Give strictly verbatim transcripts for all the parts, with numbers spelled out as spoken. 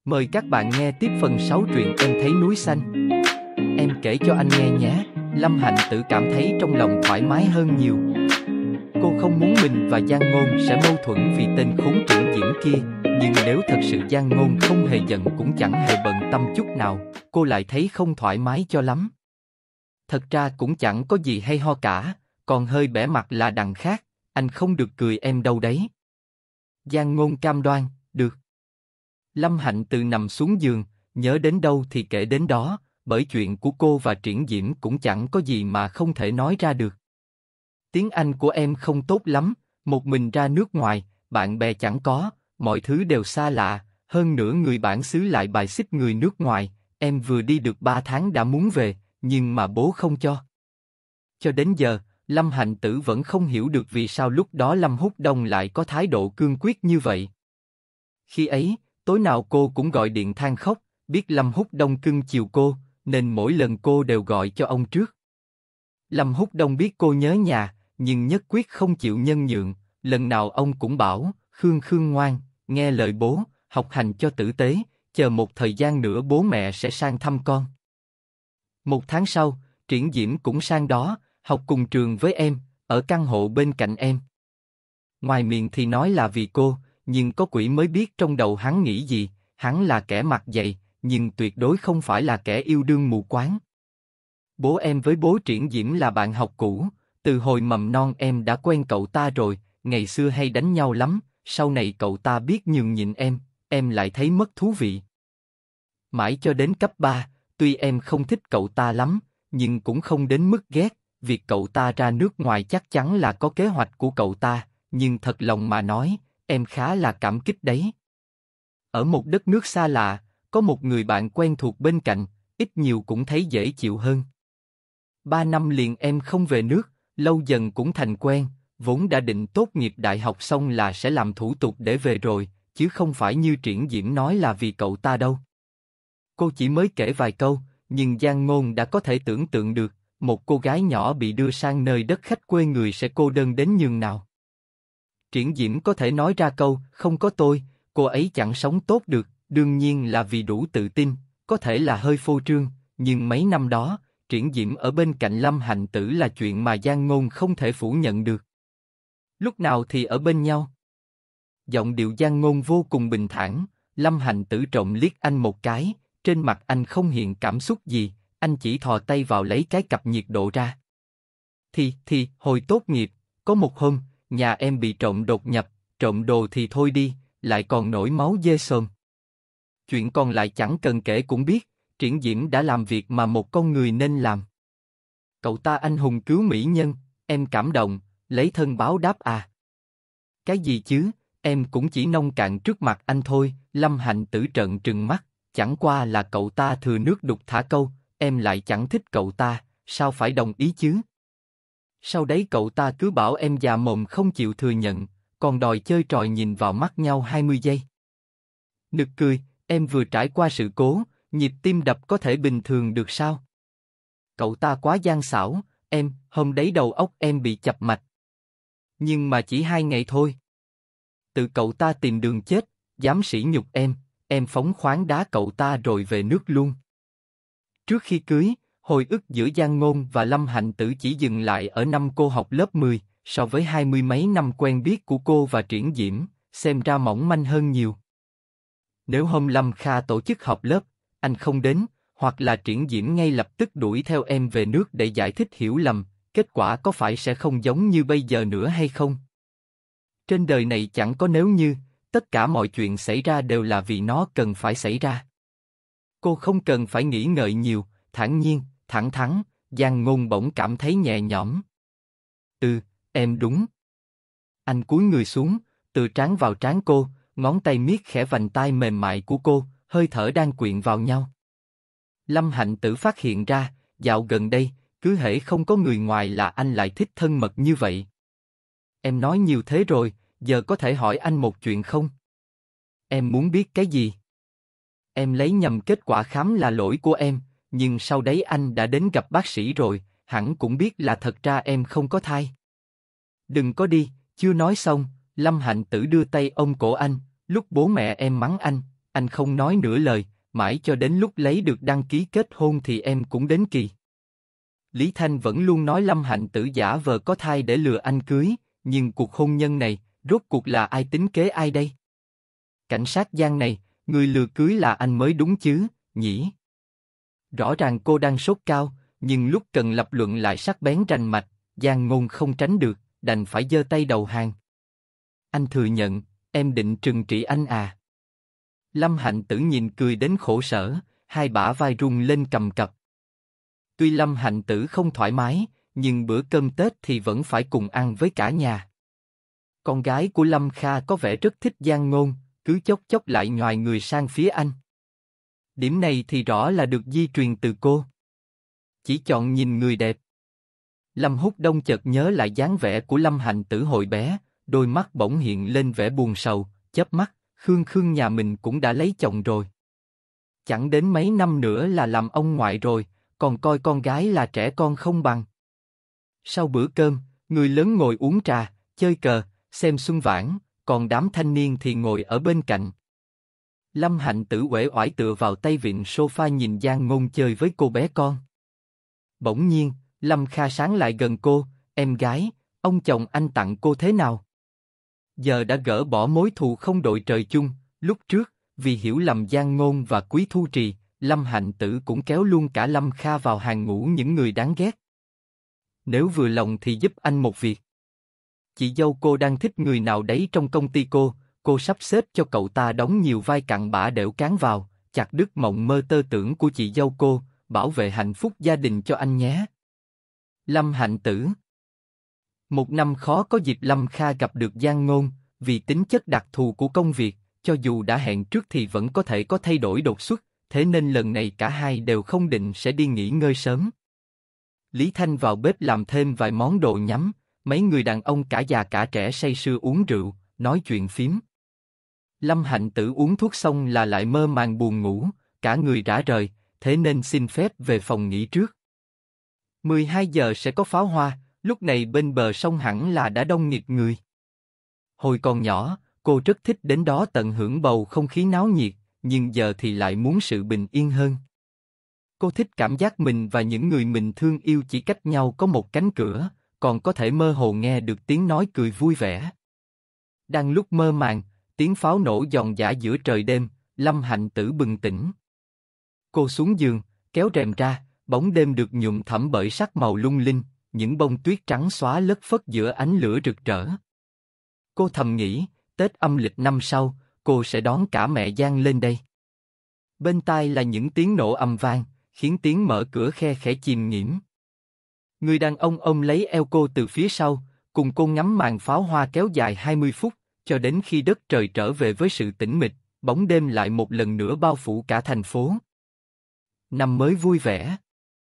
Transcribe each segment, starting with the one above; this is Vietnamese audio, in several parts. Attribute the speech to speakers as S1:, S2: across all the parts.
S1: Mời các bạn nghe tiếp phần sáu truyện Em thấy núi xanh. Em kể cho anh nghe nhé. Lâm Hạnh Tử cảm thấy trong lòng thoải mái hơn nhiều. Cô không muốn mình và Giang Ngôn sẽ mâu thuẫn vì tên khốn Triển Diễm kia, nhưng nếu thật sự Giang Ngôn không hề giận cũng chẳng hề bận tâm chút nào, cô lại thấy không thoải mái cho lắm. Thật ra cũng chẳng có gì hay ho cả, còn hơi bẽ mặt là đằng khác, anh không được cười em đâu đấy. Giang Ngôn cam đoan, được. Lâm Hạnh Từ nằm xuống giường, nhớ đến đâu thì kể đến đó, bởi chuyện của cô và Triển Diễm cũng chẳng có gì mà không thể nói ra được. Tiếng Anh của em không tốt lắm, một mình ra nước ngoài, bạn bè chẳng có, mọi thứ đều xa lạ, hơn nữa người bản xứ lại bài xích người nước ngoài, em vừa đi được ba tháng đã muốn về, nhưng mà bố không cho. Cho đến giờ, Lâm Hạnh Tử vẫn không hiểu được vì sao lúc đó Lâm Húc Đông lại có thái độ cương quyết như vậy. Khi ấy, tối nào cô cũng gọi điện than khóc, biết Lâm Húc Đông cưng chiều cô, nên mỗi lần cô đều gọi cho ông trước. Lâm Húc Đông biết cô nhớ nhà, nhưng nhất quyết không chịu nhân nhượng, lần nào ông cũng bảo, Khương Khương ngoan, nghe lời bố, học hành cho tử tế, chờ một thời gian nữa bố mẹ sẽ sang thăm con. Một tháng sau, Triển Diễm cũng sang đó, học cùng trường với em, ở căn hộ bên cạnh em. Ngoài miệng thì nói là vì cô, nhưng có quỷ mới biết trong đầu hắn nghĩ gì, hắn là kẻ mặt dày, nhưng tuyệt đối không phải là kẻ yêu đương mù quáng. Bố em với bố Triển Diễm là bạn học cũ, từ hồi mầm non em đã quen cậu ta rồi, ngày xưa hay đánh nhau lắm, sau này cậu ta biết nhường nhịn em, em lại thấy mất thú vị. Mãi cho đến cấp ba, tuy em không thích cậu ta lắm, nhưng cũng không đến mức ghét, việc cậu ta ra nước ngoài chắc chắn là có kế hoạch của cậu ta, nhưng thật lòng mà nói, em khá là cảm kích đấy. Ở một đất nước xa lạ, có một người bạn quen thuộc bên cạnh, ít nhiều cũng thấy dễ chịu hơn. Ba năm liền em không về nước, lâu dần cũng thành quen, vốn đã định tốt nghiệp đại học xong là sẽ làm thủ tục để về rồi, chứ không phải như Triển Diễm nói là vì cậu ta đâu. Cô chỉ mới kể vài câu, nhưng Giang Ngôn đã có thể tưởng tượng được, một cô gái nhỏ bị đưa sang nơi đất khách quê người sẽ cô đơn đến nhường nào. Triển Diễm có thể nói ra câu, không có tôi, cô ấy chẳng sống tốt được, đương nhiên là vì đủ tự tin, có thể là hơi phô trương, nhưng mấy năm đó, Triển Diễm ở bên cạnh Lâm Hạnh Tử là chuyện mà Giang Ngôn không thể phủ nhận được. Lúc nào thì ở bên nhau. Giọng điệu Giang Ngôn vô cùng bình thản, Lâm Hạnh Tử trộm liếc anh một cái, trên mặt anh không hiện cảm xúc gì, anh chỉ thò tay vào lấy cái cặp nhiệt độ ra. Thì, thì, hồi tốt nghiệp, có một hôm, nhà em bị trộm đột nhập, trộm đồ thì thôi đi, lại còn nổi máu dê sồm. Chuyện còn lại chẳng cần kể cũng biết, Triển Diễm đã làm việc mà một con người nên làm. Cậu ta anh hùng cứu mỹ nhân, em cảm động, lấy thân báo đáp à. Cái gì chứ, em cũng chỉ nông cạn trước mặt anh thôi, Lâm Hạnh Tử trợn trừng mắt, chẳng qua là cậu ta thừa nước đục thả câu, em lại chẳng thích cậu ta, sao phải đồng ý chứ? Sau đấy cậu ta cứ bảo em già mồm không chịu thừa nhận, còn đòi chơi trò nhìn vào mắt nhau hai mươi giây. Nực cười, em vừa trải qua sự cố, nhịp tim đập có thể bình thường được sao? Cậu ta quá gian xảo, em, hôm đấy đầu óc em bị chập mạch. Nhưng mà chỉ hai ngày thôi. Tự cậu ta tìm đường chết, dám sỉ nhục em, em phóng khoáng đá cậu ta rồi về nước luôn. Trước khi cưới, hồi ức giữa Giang Ngôn và Lâm Hạnh Tử chỉ dừng lại ở năm cô học lớp mười, so với hai mươi mấy năm quen biết của cô và Triển Diễm, xem ra mỏng manh hơn nhiều. Nếu hôm Lâm Kha tổ chức họp lớp, anh không đến, hoặc là Triển Diễm ngay lập tức đuổi theo em về nước để giải thích hiểu lầm, kết quả có phải sẽ không giống như bây giờ nữa hay không? Trên đời này chẳng có nếu như, tất cả mọi chuyện xảy ra đều là vì nó cần phải xảy ra. Cô không cần phải nghĩ ngợi nhiều, thản nhiên, thẳng thắn, Giang Ngôn bỗng cảm thấy nhẹ nhõm. Ừ, em đúng. Anh cúi người xuống, từ trán vào trán cô, ngón tay miết khẽ vành tai mềm mại của cô, hơi thở đang quyện vào nhau. Lâm Hạnh Tử phát hiện ra, dạo gần đây, cứ hễ không có người ngoài là anh lại thích thân mật như vậy. Em nói nhiều thế rồi, giờ có thể hỏi anh một chuyện không? Em muốn biết cái gì? Em lấy nhầm kết quả khám là lỗi của em, nhưng sau đấy anh đã đến gặp bác sĩ rồi, hẳn cũng biết là thật ra em không có thai. Đừng có đi, chưa nói xong, Lâm Hạnh Tử đưa tay ôm cổ anh, lúc bố mẹ em mắng anh, anh không nói nửa lời, mãi cho đến lúc lấy được đăng ký kết hôn thì em cũng đến kỳ. Lý Thanh vẫn luôn nói Lâm Hạnh Tử giả vờ có thai để lừa anh cưới, nhưng cuộc hôn nhân này, rốt cuộc là ai tính kế ai đây? Cảnh sát Giang này, người lừa cưới là anh mới đúng chứ, nhỉ? Rõ ràng cô đang sốt cao, nhưng lúc cần lập luận lại sắc bén rành mạch, Giang Ngôn không tránh được, đành phải giơ tay đầu hàng. Anh thừa nhận, em định trừng trị anh à? Lâm Hạnh Tử nhìn cười đến khổ sở, hai bả vai rung lên cầm cập. Tuy Lâm Hạnh Tử không thoải mái, nhưng bữa cơm Tết thì vẫn phải cùng ăn với cả nhà. Con gái của Lâm Kha có vẻ rất thích Giang Ngôn, cứ chốc chốc lại nhoài người sang phía anh. Điểm này thì rõ là được di truyền từ cô. Chỉ chọn nhìn người đẹp. Lâm Húc Đông chợt nhớ lại dáng vẻ của Lâm Hạnh Tử hồi bé, đôi mắt bỗng hiện lên vẻ buồn sầu, chớp mắt, Khương Khương nhà mình cũng đã lấy chồng rồi. Chẳng đến mấy năm nữa là làm ông ngoại rồi, còn coi con gái là trẻ con không bằng. Sau bữa cơm, người lớn ngồi uống trà, chơi cờ, xem xuân vãn, còn đám thanh niên thì ngồi ở bên cạnh. Lâm Hạnh Tử uể oải tựa vào tay vịn sofa nhìn Giang Ngôn chơi với cô bé con. Bỗng nhiên, Lâm Kha sáng lại gần cô, em gái, ông chồng anh tặng cô thế nào? Giờ đã gỡ bỏ mối thù không đội trời chung, lúc trước, vì hiểu lầm Giang Ngôn và Quý Thu Trì, Lâm Hạnh Tử cũng kéo luôn cả Lâm Kha vào hàng ngũ những người đáng ghét. Nếu vừa lòng thì giúp anh một việc. Chị dâu cô đang thích người nào đấy trong công ty cô, cô sắp xếp cho cậu ta đóng nhiều vai cặn bã đẽo cán vào, chặt đứt mộng mơ tơ tưởng của chị dâu cô, bảo vệ hạnh phúc gia đình cho anh nhé. Lâm Hạnh Tử. Một năm khó có dịp Lâm Kha gặp được Giang Ngôn, vì tính chất đặc thù của công việc, cho dù đã hẹn trước thì vẫn có thể có thay đổi đột xuất, thế nên lần này cả hai đều không định sẽ đi nghỉ ngơi sớm. Lý Thanh vào bếp làm thêm vài món đồ nhắm, mấy người đàn ông cả già cả trẻ say sưa uống rượu, nói chuyện phím. Lâm Hạnh Tử uống thuốc xong là lại mơ màng buồn ngủ, cả người rã rời, thế nên xin phép về phòng nghỉ trước. mười hai giờ sẽ có pháo hoa, lúc này bên bờ sông hẳn là đã đông nghịt người. Hồi còn nhỏ, cô rất thích đến đó tận hưởng bầu không khí náo nhiệt, nhưng giờ thì lại muốn sự bình yên hơn. Cô thích cảm giác mình và những người mình thương yêu chỉ cách nhau có một cánh cửa, còn có thể mơ hồ nghe được tiếng nói cười vui vẻ. Đang lúc mơ màng, tiếng pháo nổ giòn giã giữa trời đêm, Lâm Hạnh Tử bừng tỉnh. Cô xuống giường, kéo rèm ra, bóng đêm được nhuộm thẫm bởi sắc màu lung linh, những bông tuyết trắng xóa lất phất giữa ánh lửa rực rỡ. Cô thầm nghĩ, Tết âm lịch năm sau, cô sẽ đón cả mẹ Giang lên đây. Bên tai là những tiếng nổ ầm vang, khiến tiếng mở cửa khe khẽ chìm nghiễm. Người đàn ông ôm lấy eo cô từ phía sau, cùng cô ngắm màn pháo hoa kéo dài hai mươi phút, cho đến khi đất trời trở về với sự tĩnh mịch, bóng đêm lại một lần nữa bao phủ cả thành phố. Năm mới vui vẻ.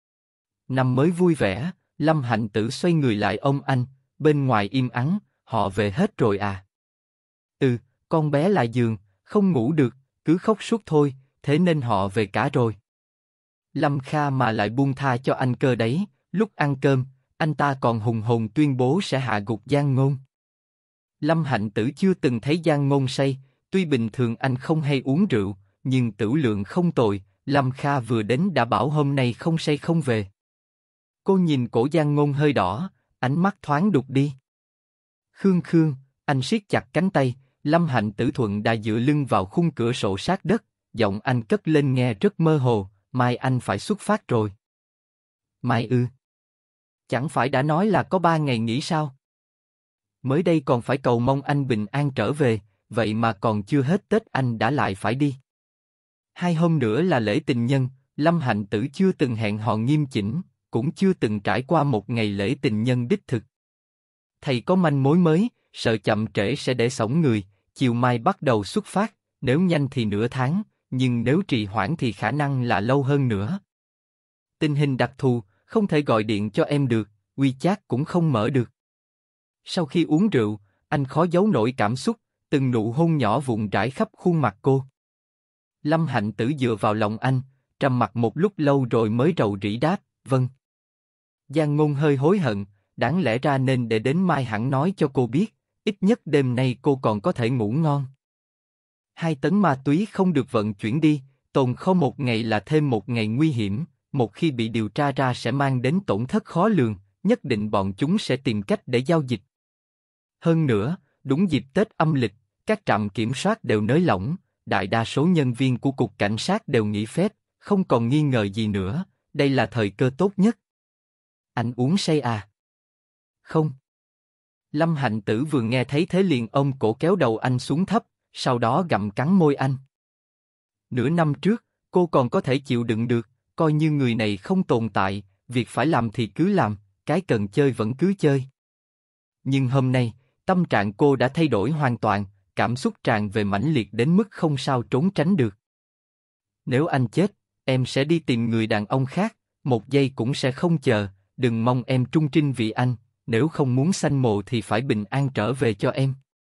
S1: Năm mới vui vẻ, Lâm Hạnh Tử xoay người lại ôm anh, bên ngoài im ắng, họ về hết rồi à? Ừ, con bé lại giường, không ngủ được, cứ khóc suốt thôi, thế nên họ về cả rồi. Lâm Kha mà lại buông tha cho anh cơ đấy, lúc ăn cơm, anh ta còn hùng hồn tuyên bố sẽ hạ gục Giang Ngôn. Lâm Hạnh Tử chưa từng thấy Giang Ngôn say, tuy bình thường anh không hay uống rượu, nhưng tửu lượng không tồi, Lâm Kha vừa đến đã bảo hôm nay không say không về. Cô nhìn cổ Giang Ngôn hơi đỏ, ánh mắt thoáng đục đi. Khương Khương, anh siết chặt cánh tay, Lâm Hạnh Tử thuận đã dựa lưng vào khung cửa sổ sát đất, giọng anh cất lên nghe rất mơ hồ, mai anh phải xuất phát rồi. Mai ư? Chẳng phải đã nói là có ba ngày nghỉ sao? Mới đây còn phải cầu mong anh bình an trở về, vậy mà còn chưa hết Tết anh đã lại phải đi. Hai hôm nữa là lễ tình nhân, Lâm Hạnh Tử chưa từng hẹn hò nghiêm chỉnh, cũng chưa từng trải qua một ngày lễ tình nhân đích thực. Thầy có manh mối mới, sợ chậm trễ sẽ để sõng người, chiều mai bắt đầu xuất phát, nếu nhanh thì nửa tháng, nhưng nếu trì hoãn thì khả năng là lâu hơn nữa. Tình hình đặc thù, không thể gọi điện cho em được, WeChat cũng không mở được. Sau khi uống rượu, anh khó giấu nổi cảm xúc, từng nụ hôn nhỏ vụn rải khắp khuôn mặt cô. Lâm Hạnh Tử dựa vào lòng anh, trầm mặc một lúc lâu rồi mới rầu rĩ đáp, vâng. Giang Ngôn hơi hối hận, đáng lẽ ra nên để đến mai hẳn nói cho cô biết, ít nhất đêm nay cô còn có thể ngủ ngon. Hai tấn ma túy không được vận chuyển đi, tồn kho một ngày là thêm một ngày nguy hiểm, một khi bị điều tra ra sẽ mang đến tổn thất khó lường, nhất định bọn chúng sẽ tìm cách để giao dịch. Hơn nữa, đúng dịp Tết âm lịch, các trạm kiểm soát đều nới lỏng, đại đa số nhân viên của cục cảnh sát đều nghỉ phép, không còn nghi ngờ gì nữa, đây là thời cơ tốt nhất. Anh uống say à? Không. Lâm Hạnh Tử vừa nghe thấy thế liền ôm cổ kéo đầu anh xuống thấp, sau đó gặm cắn môi anh. Nửa năm trước, cô còn có thể chịu đựng được, coi như người này không tồn tại, việc phải làm thì cứ làm, cái cần chơi vẫn cứ chơi. Nhưng hôm nay, tâm trạng cô đã thay đổi hoàn toàn, cảm xúc tràn về mãnh liệt đến mức không sao trốn tránh được. Nếu anh chết, em sẽ đi tìm người đàn ông khác, một giây cũng sẽ không chờ, đừng mong em trung trinh vì anh, nếu không muốn sanh mồ thì phải bình an trở về cho em.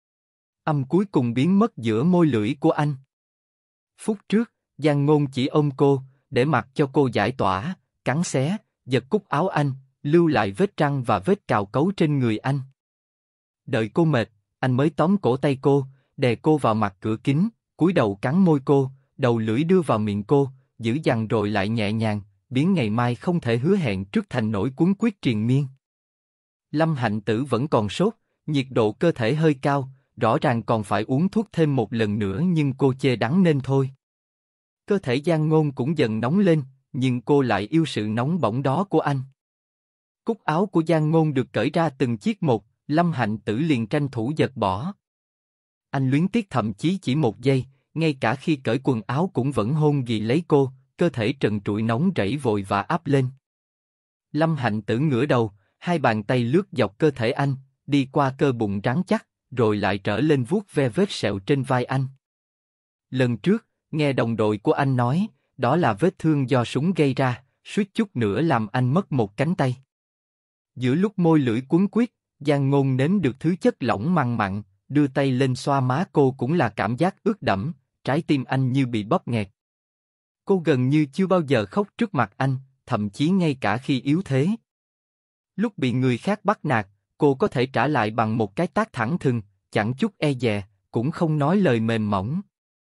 S1: Âm cuối cùng biến mất giữa môi lưỡi của anh. Phút trước, Giang Ngôn chỉ ôm cô, để mặc cho cô giải tỏa, cắn xé, giật cúc áo anh, lưu lại vết răng và vết cào cấu trên người anh. Đợi cô mệt, anh mới tóm cổ tay cô, đè cô vào mặt cửa kính, cúi đầu cắn môi cô, đầu lưỡi đưa vào miệng cô, giữ dằn rồi lại nhẹ nhàng, biến ngày mai không thể hứa hẹn trước thành nỗi cuốn quyết triền miên. Lâm Hạnh Tử vẫn còn sốt, nhiệt độ cơ thể hơi cao, rõ ràng còn phải uống thuốc thêm một lần nữa nhưng cô chê đắng nên thôi. Cơ thể Giang Ngôn cũng dần nóng lên, nhưng cô lại yêu sự nóng bỏng đó của anh. Cúc áo của Giang Ngôn được cởi ra từng chiếc một, Lâm Hạnh Tử liền tranh thủ giật bỏ. Anh luyến tiếc thậm chí chỉ một giây, ngay cả khi cởi quần áo cũng vẫn hôn ghi lấy cô, cơ thể trần trụi nóng rẫy vội và áp lên. Lâm Hạnh Tử ngửa đầu, hai bàn tay lướt dọc cơ thể anh, đi qua cơ bụng rắn chắc, rồi lại trở lên vuốt ve vết sẹo trên vai anh. Lần trước, nghe đồng đội của anh nói, đó là vết thương do súng gây ra, suýt chút nữa làm anh mất một cánh tay. Giữa lúc môi lưỡi cuốn quýt, Giang Ngôn nếm được thứ chất lỏng mặn mặn, đưa tay lên xoa má cô cũng là cảm giác ướt đẫm, trái tim anh như bị bóp nghẹt. Cô gần như chưa bao giờ khóc trước mặt anh, thậm chí ngay cả khi yếu thế. Lúc bị người khác bắt nạt, cô có thể trả lại bằng một cái tát thẳng thừng, chẳng chút e dè, cũng không nói lời mềm mỏng.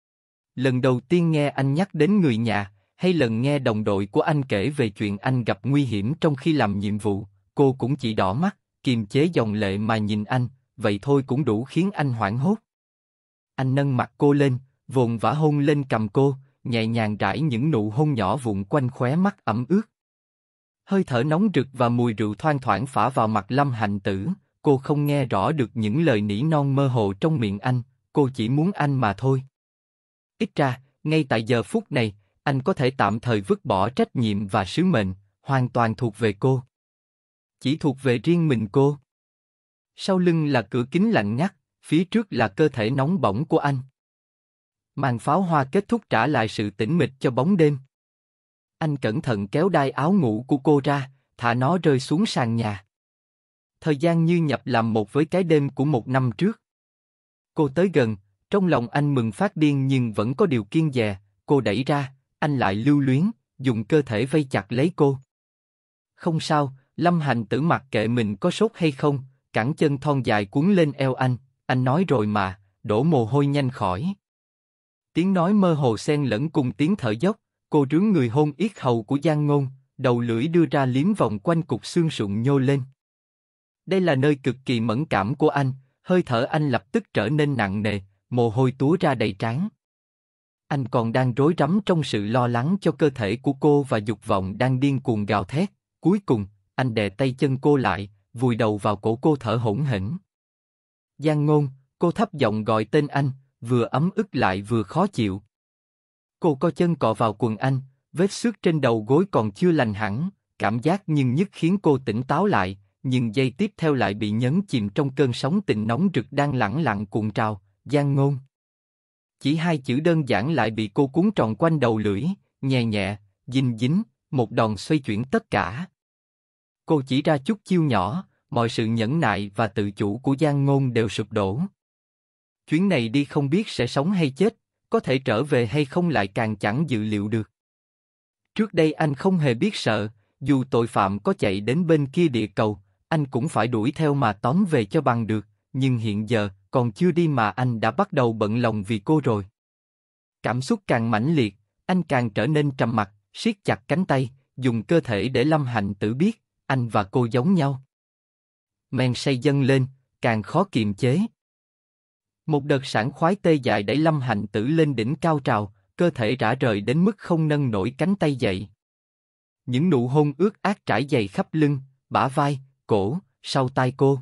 S1: Lần đầu tiên nghe anh nhắc đến người nhà, hay lần nghe đồng đội của anh kể về chuyện anh gặp nguy hiểm trong khi làm nhiệm vụ, cô cũng chỉ đỏ mắt, kiềm chế dòng lệ mà nhìn anh, vậy thôi cũng đủ khiến anh hoảng hốt. Anh nâng mặt cô lên, vồn vã hôn lên cằm cô, nhẹ nhàng rải những nụ hôn nhỏ vụn quanh khóe mắt ẩm ướt. Hơi thở nóng rực và mùi rượu thoang thoảng phả vào mặt Lâm Hạnh Tử, cô không nghe rõ được những lời nỉ non mơ hồ trong miệng anh, cô chỉ muốn anh mà thôi. Ít ra, ngay tại giờ phút này, anh có thể tạm thời vứt bỏ trách nhiệm và sứ mệnh, hoàn toàn thuộc về cô. Chỉ thuộc về riêng mình cô. Sau lưng là cửa kính lạnh ngắt, phía trước là cơ thể nóng bỏng của anh. Màn pháo hoa kết thúc trả lại sự tĩnh mịch cho bóng đêm. Anh cẩn thận kéo đai áo ngủ của cô ra, thả nó rơi xuống sàn nhà. Thời gian như nhập làm một với cái đêm của một năm trước. Cô tới gần, trong lòng anh mừng phát điên nhưng vẫn có điều kiêng dè, cô đẩy ra, anh lại lưu luyến, dùng cơ thể vây chặt lấy cô. Không sao, Lâm Hạnh Tử mặc kệ mình có sốt hay không, cẳng chân thon dài cuốn lên eo anh, anh nói rồi mà, đổ mồ hôi nhanh khỏi. Tiếng nói mơ hồ xen lẫn cùng tiếng thở dốc, cô rướn người hôn yết hầu của Giang Ngôn, đầu lưỡi đưa ra liếm vòng quanh cục xương sụn nhô lên. Đây là nơi cực kỳ mẫn cảm của anh, hơi thở anh lập tức trở nên nặng nề, mồ hôi túa ra đầy trán. Anh còn đang rối rắm trong sự lo lắng cho cơ thể của cô và dục vọng đang điên cuồng gào thét, cuối cùng, anh đè tay chân cô lại, vùi đầu vào cổ cô thở hổn hển. Giang Ngôn, cô thấp giọng gọi tên anh, vừa ấm ức lại vừa khó chịu. Cô co chân cọ vào quần anh, vết xước trên đầu gối còn chưa lành hẳn, cảm giác nhưng nhức khiến cô tỉnh táo lại, nhưng giây tiếp theo lại bị nhấn chìm trong cơn sóng tình nóng rực đang lẳng lặng cuộn trào. Giang Ngôn. Chỉ hai chữ đơn giản lại bị cô cuốn tròn quanh đầu lưỡi, nhẹ nhẹ, dính dính, một đòn xoay chuyển tất cả. Cô chỉ ra chút chiêu nhỏ, mọi sự nhẫn nại và tự chủ của Giang Ngôn đều sụp đổ. Chuyến này đi không biết sẽ sống hay chết, có thể trở về hay không lại càng chẳng dự liệu được. Trước đây anh không hề biết sợ, dù tội phạm có chạy đến bên kia địa cầu, anh cũng phải đuổi theo mà tóm về cho bằng được, nhưng hiện giờ, còn chưa đi mà anh đã bắt đầu bận lòng vì cô rồi. Cảm xúc càng mãnh liệt, anh càng trở nên trầm mặc, siết chặt cánh tay, dùng cơ thể để Lâm Hạnh Tử biết, anh và cô giống nhau. Men say dâng lên, càng khó kiềm chế. Một đợt sảng khoái tê dại đẩy Lâm Hạnh Tử lên đỉnh cao trào, cơ thể rã rời đến mức không nâng nổi cánh tay dậy. Những nụ hôn ướt át trải dày khắp lưng, bả vai, cổ, sau tai cô.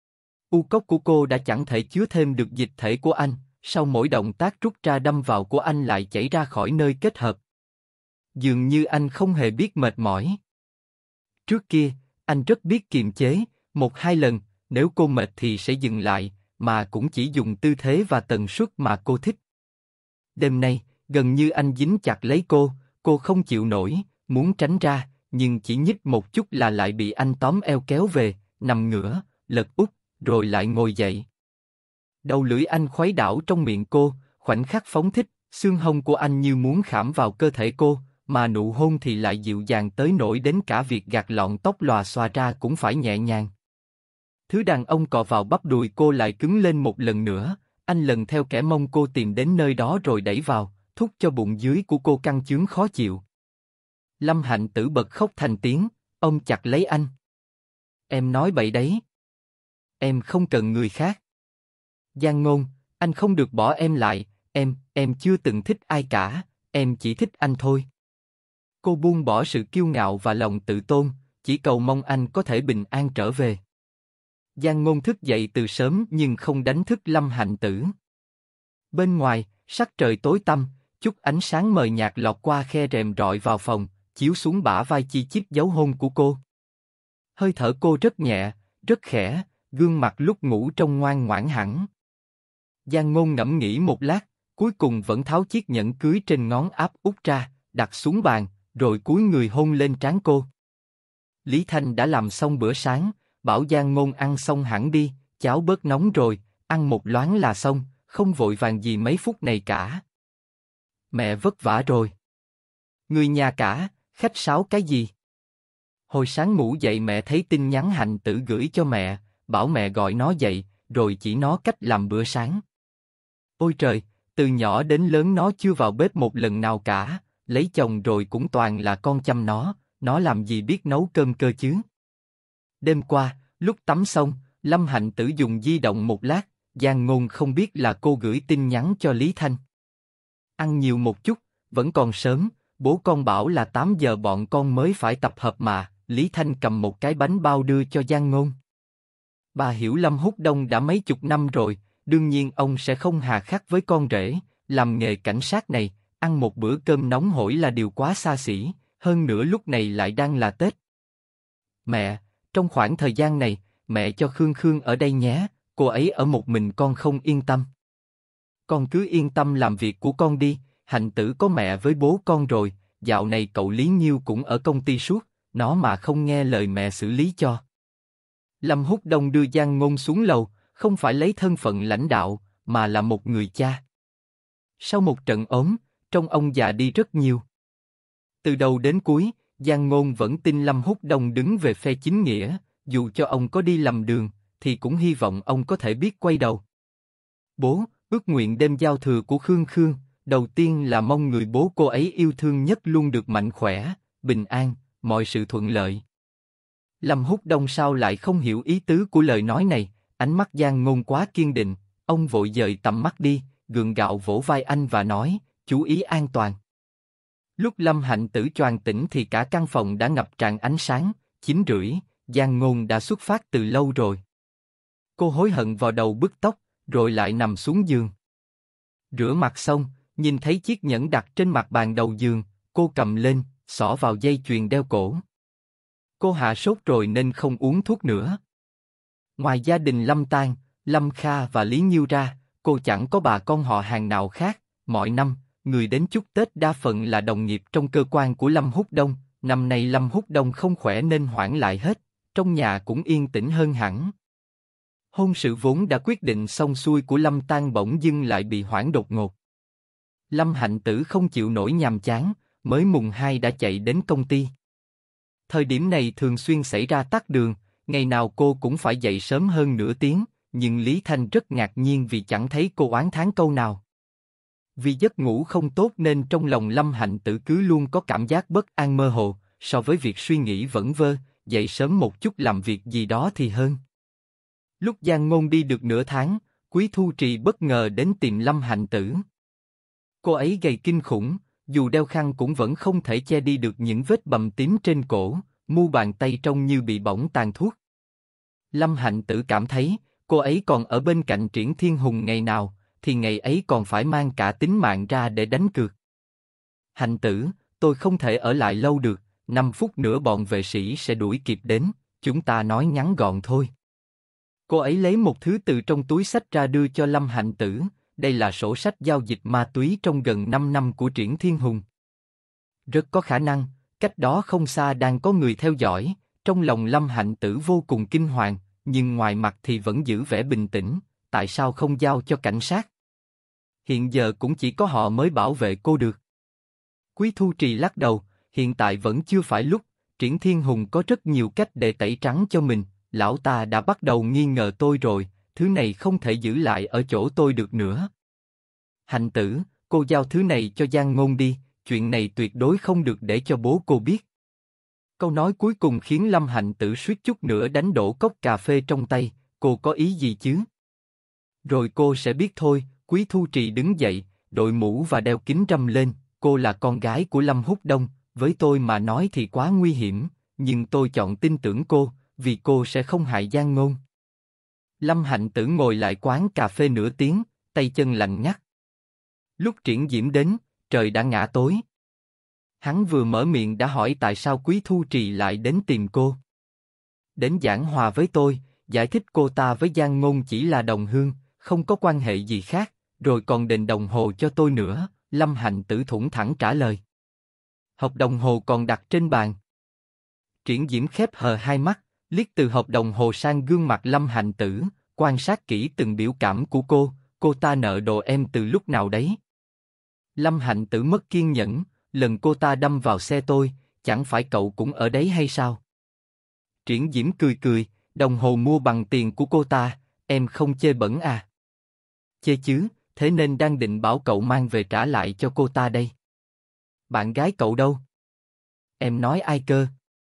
S1: U cốc của cô đã chẳng thể chứa thêm được dịch thể của anh, sau mỗi động tác rút ra đâm vào của anh lại chảy ra khỏi nơi kết hợp. Dường như anh không hề biết mệt mỏi. Trước kia, anh rất biết kiềm chế, một hai lần, nếu cô mệt thì sẽ dừng lại, mà cũng chỉ dùng tư thế và tần suất mà cô thích. Đêm nay, gần như anh dính chặt lấy cô, cô không chịu nổi, muốn tránh ra, nhưng chỉ nhích một chút là lại bị anh tóm eo kéo về, nằm ngửa, lật úp, rồi lại ngồi dậy. Đầu lưỡi anh khuấy đảo trong miệng cô, khoảnh khắc phóng thích, xương hông của anh như muốn khảm vào cơ thể cô, mà nụ hôn thì lại dịu dàng tới nỗi đến cả việc gạt lọn tóc lòa xòa ra cũng phải nhẹ nhàng. Thứ đàn ông cọ vào bắp đùi cô lại cứng lên một lần nữa, anh lần theo kẻ mông cô tìm đến nơi đó rồi đẩy vào, thúc cho bụng dưới của cô căng chướng khó chịu. Lâm Hạnh Tử bật khóc thành tiếng, ôm chặt lấy anh. Em nói bậy đấy. Em không cần người khác. Giang Ngôn, anh không được bỏ em lại, em, em chưa từng thích ai cả, em chỉ thích anh thôi. Cô buông bỏ sự kiêu ngạo và lòng tự tôn, chỉ cầu mong anh có thể bình an trở về. Giang Ngôn thức dậy từ sớm nhưng không đánh thức Lâm Hạnh Tử. Bên ngoài, sắc trời tối tăm, chút ánh sáng mờ nhạt lọt qua khe rèm rọi vào phòng, chiếu xuống bả vai chi chít dấu hôn của cô. Hơi thở cô rất nhẹ, rất khẽ, gương mặt lúc ngủ trông ngoan ngoãn hẳn. Giang Ngôn ngẫm nghĩ một lát, cuối cùng vẫn tháo chiếc nhẫn cưới trên ngón áp út ra, đặt xuống bàn, rồi cúi người hôn lên trán cô. Lý Thanh đã làm xong bữa sáng, bảo Giang Ngôn ăn xong hẳn đi, cháo bớt nóng rồi, ăn một loáng là xong, không vội vàng gì mấy phút này cả. Mẹ vất vả rồi. Người nhà cả, khách sáo cái gì? Hồi sáng ngủ dậy mẹ thấy tin nhắn Hạnh Tử gửi cho mẹ, bảo mẹ gọi nó dậy, rồi chỉ nó cách làm bữa sáng. Ôi trời, từ nhỏ đến lớn nó chưa vào bếp một lần nào cả, lấy chồng rồi cũng toàn là con chăm nó, nó làm gì biết nấu cơm cơ chứ? Đêm qua, lúc tắm xong, Lâm Hạnh Tử dùng di động một lát, Giang Ngôn không biết là cô gửi tin nhắn cho Lý Thanh. Ăn nhiều một chút, vẫn còn sớm, bố con bảo là tám giờ bọn con mới phải tập hợp mà, Lý Thanh cầm một cái bánh bao đưa cho Giang Ngôn. Bà hiểu Lâm Húc Đông đã mấy chục năm rồi, đương nhiên ông sẽ không hà khắc với con rể, làm nghề cảnh sát này, ăn một bữa cơm nóng hổi là điều quá xa xỉ, hơn nữa lúc này lại đang là Tết. Mẹ, trong khoảng thời gian này, mẹ cho Khương Khương ở đây nhé, cô ấy ở một mình con không yên tâm. Con cứ yên tâm làm việc của con đi, Hạnh Tử có mẹ với bố con rồi, dạo này cậu Lý Nhiêu cũng ở công ty suốt, nó mà không nghe lời mẹ xử lý cho. Lâm Húc Đông đưa Giang Ngôn xuống lầu, không phải lấy thân phận lãnh đạo, mà là một người cha. Sau một trận ốm, trông ông già đi rất nhiều. Từ đầu đến cuối, Giang Ngôn vẫn tin Lâm Húc Đông đứng về phe chính nghĩa, dù cho ông có đi lầm đường, thì cũng hy vọng ông có thể biết quay đầu. Bố, ước nguyện đêm giao thừa của Khương Khương, đầu tiên là mong người bố cô ấy yêu thương nhất luôn được mạnh khỏe, bình an, mọi sự thuận lợi. Lâm Húc Đông sao lại không hiểu ý tứ của lời nói này, ánh mắt Giang Ngôn quá kiên định, ông vội dời tầm mắt đi, gượng gạo vỗ vai anh và nói, chú ý an toàn. Lúc Lâm Hạnh Tử choàng tỉnh thì cả căn phòng đã ngập tràn ánh sáng, chín rưỡi, Giang Ngôn đã xuất phát từ lâu rồi. Cô hối hận vào đầu bứt tóc, rồi lại nằm xuống giường. Rửa mặt xong, nhìn thấy chiếc nhẫn đặt trên mặt bàn đầu giường, cô cầm lên, xỏ vào dây chuyền đeo cổ. Cô hạ sốt rồi nên không uống thuốc nữa. Ngoài gia đình Lâm Tang, Lâm Kha và Lý Nhiêu ra, cô chẳng có bà con họ hàng nào khác. Mọi năm, người đến chúc Tết đa phần là đồng nghiệp trong cơ quan của Lâm Húc Đông. Năm nay Lâm Húc Đông không khỏe nên hoãn lại hết, trong nhà cũng yên tĩnh hơn hẳn. Hôn sự vốn đã quyết định xong xuôi của Lâm Tang bỗng dưng lại bị hoãn đột ngột. Lâm Hạnh Tử không chịu nổi nhàm chán, mới mùng hai đã chạy đến công ty. Thời điểm này thường xuyên xảy ra tắc đường, ngày nào cô cũng phải dậy sớm hơn nửa tiếng, nhưng Lý Thanh rất ngạc nhiên vì chẳng thấy cô oán thán câu nào. Vì giấc ngủ không tốt nên trong lòng Lâm Hạnh Tử cứ luôn có cảm giác bất an mơ hồ, so với việc suy nghĩ vẩn vơ, dậy sớm một chút làm việc gì đó thì hơn. Lúc Giang Ngôn đi được nửa tháng, Quý Thu Trì bất ngờ đến tìm Lâm Hạnh Tử. Cô ấy gầy kinh khủng, dù đeo khăn cũng vẫn không thể che đi được những vết bầm tím trên cổ, mu bàn tay trông như bị bỏng tàn thuốc. Lâm Hạnh Tử cảm thấy, cô ấy còn ở bên cạnh Triển Thiên Hùng ngày nào, thì ngày ấy còn phải mang cả tính mạng ra để đánh cược. Hạnh Tử, tôi không thể ở lại lâu được, năm phút nữa bọn vệ sĩ sẽ đuổi kịp đến, chúng ta nói ngắn gọn thôi. Cô ấy lấy một thứ từ trong túi xách ra đưa cho Lâm Hạnh Tử, đây là sổ sách giao dịch ma túy trong gần năm năm của Triển Thiên Hùng. Rất có khả năng, cách đó không xa đang có người theo dõi, trong lòng Lâm Hạnh Tử vô cùng kinh hoàng, nhưng ngoài mặt thì vẫn giữ vẻ bình tĩnh, tại sao không giao cho cảnh sát? Hiện giờ cũng chỉ có họ mới bảo vệ cô được. Quý Thu Trì lắc đầu, hiện tại vẫn chưa phải lúc, Triển Thiên Hùng có rất nhiều cách để tẩy trắng cho mình, lão ta đã bắt đầu nghi ngờ tôi rồi, thứ này không thể giữ lại ở chỗ tôi được nữa. Hạnh Tử, cô giao thứ này cho Giang Ngôn đi, chuyện này tuyệt đối không được để cho bố cô biết. Câu nói cuối cùng khiến Lâm Hạnh Tử suýt chút nữa đánh đổ cốc cà phê trong tay, cô có ý gì chứ? Rồi cô sẽ biết thôi. Quý Thu Trì đứng dậy, đội mũ và đeo kính râm lên, cô là con gái của Lâm Húc Đông, với tôi mà nói thì quá nguy hiểm, nhưng tôi chọn tin tưởng cô, vì cô sẽ không hại Giang Ngôn. Lâm Hạnh Tử ngồi lại quán cà phê nửa tiếng, tay chân lạnh ngắt. Lúc Triển Diễm đến, trời đã ngã tối. Hắn vừa mở miệng đã hỏi tại sao Quý Thu Trì lại đến tìm cô. Đến giảng hòa với tôi, giải thích cô ta với Giang Ngôn chỉ là đồng hương, không có quan hệ gì khác, rồi còn đền đồng hồ cho tôi nữa, Lâm Hạnh Tử thủng thẳng trả lời. Hộp đồng hồ còn đặt trên bàn. Triển Diễm khép hờ hai mắt, liếc từ hộp đồng hồ sang gương mặt Lâm Hạnh Tử, quan sát kỹ từng biểu cảm của cô, cô ta nợ đồ em từ lúc nào đấy. Lâm Hạnh Tử mất kiên nhẫn, lần cô ta đâm vào xe tôi, chẳng phải cậu cũng ở đấy hay sao? Triển Diễm cười cười, đồng hồ mua bằng tiền của cô ta, em không chê bẩn à? Chê chứ, thế nên đang định bảo cậu mang về trả lại cho cô ta đây. Bạn gái cậu đâu? Em nói ai cơ?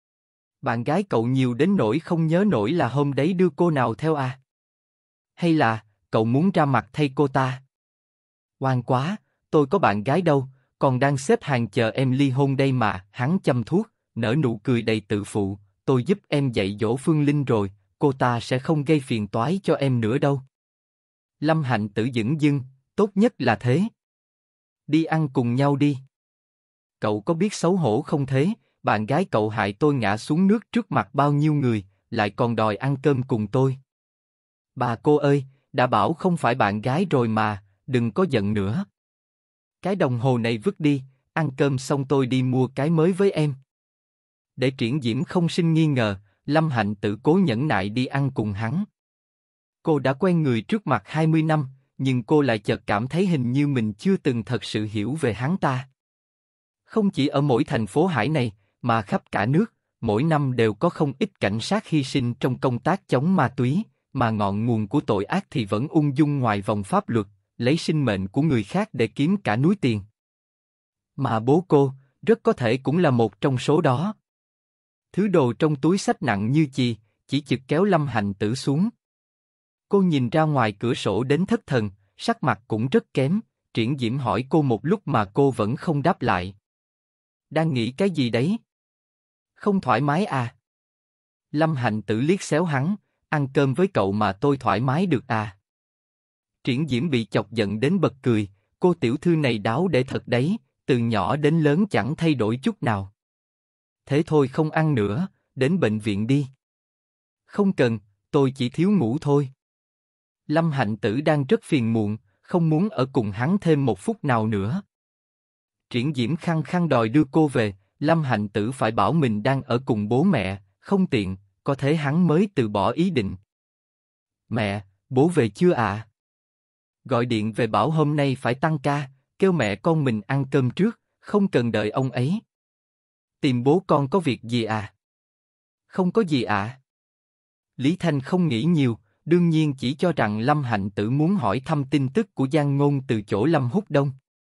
S1: Bạn gái cậu nhiều đến nỗi không nhớ nổi là hôm đấy đưa cô nào theo à? Hay là, cậu muốn ra mặt thay cô ta? Oan quá, tôi có bạn gái đâu, còn đang xếp hàng chờ em ly hôn đây mà. Hắn châm thuốc, nở nụ cười đầy tự phụ, tôi giúp em dạy dỗ Phương Linh rồi, cô ta sẽ không gây phiền toái cho em nữa đâu. Lâm Hạnh Tử dửng dưng, tốt nhất là thế. Đi ăn cùng nhau đi. Cậu có biết xấu hổ không thế, bạn gái cậu hại tôi ngã xuống nước trước mặt bao nhiêu người, lại còn đòi ăn cơm cùng tôi. Bà cô ơi, đã bảo không phải bạn gái rồi mà, đừng có giận nữa. Cái đồng hồ này vứt đi, ăn cơm xong tôi đi mua cái mới với em. Để Triển Diễm không sinh nghi ngờ, Lâm Hạnh Tử cố nhẫn nại đi ăn cùng hắn. Cô đã quen người trước mặt hai mươi năm, nhưng cô lại chợt cảm thấy hình như mình chưa từng thật sự hiểu về hắn ta. Không chỉ ở mỗi thành phố Hải này, mà khắp cả nước, mỗi năm đều có không ít cảnh sát hy sinh trong công tác chống ma túy, mà ngọn nguồn của tội ác thì vẫn ung dung ngoài vòng pháp luật, lấy sinh mệnh của người khác để kiếm cả núi tiền. Mà bố cô, rất có thể cũng là một trong số đó. Thứ đồ trong túi xách nặng như chì, chỉ chực kéo Lâm Hạnh Tử xuống. Cô nhìn ra ngoài cửa sổ đến thất thần, sắc mặt cũng rất kém. Triển Diễm hỏi cô một lúc mà cô vẫn không đáp lại. Đang nghĩ cái gì đấy? Không thoải mái à? Lâm Hạnh Tử liếc xéo hắn, ăn cơm với cậu mà tôi thoải mái được à? Triển Diễm bị chọc giận đến bật cười, cô tiểu thư này đáo để thật đấy, từ nhỏ đến lớn chẳng thay đổi chút nào. Thế thôi không ăn nữa, đến bệnh viện đi. Không cần, tôi chỉ thiếu ngủ thôi. Lâm Hạnh Tử đang rất phiền muộn, không muốn ở cùng hắn thêm một phút nào nữa. Triển Diễm khăng khăng đòi đưa cô về, Lâm Hạnh Tử phải bảo mình đang ở cùng bố mẹ, không tiện, có thế hắn mới từ bỏ ý định. Mẹ, bố về chưa ạ? À? Gọi điện về bảo hôm nay phải tăng ca, kêu mẹ con mình ăn cơm trước, không cần đợi ông ấy. Tìm bố con có việc gì à? Không có gì ạ. À? Lý Thanh không nghĩ nhiều, đương nhiên chỉ cho rằng Lâm Hạnh Tử muốn hỏi thăm tin tức của Giang Ngôn từ chỗ Lâm Húc Đông.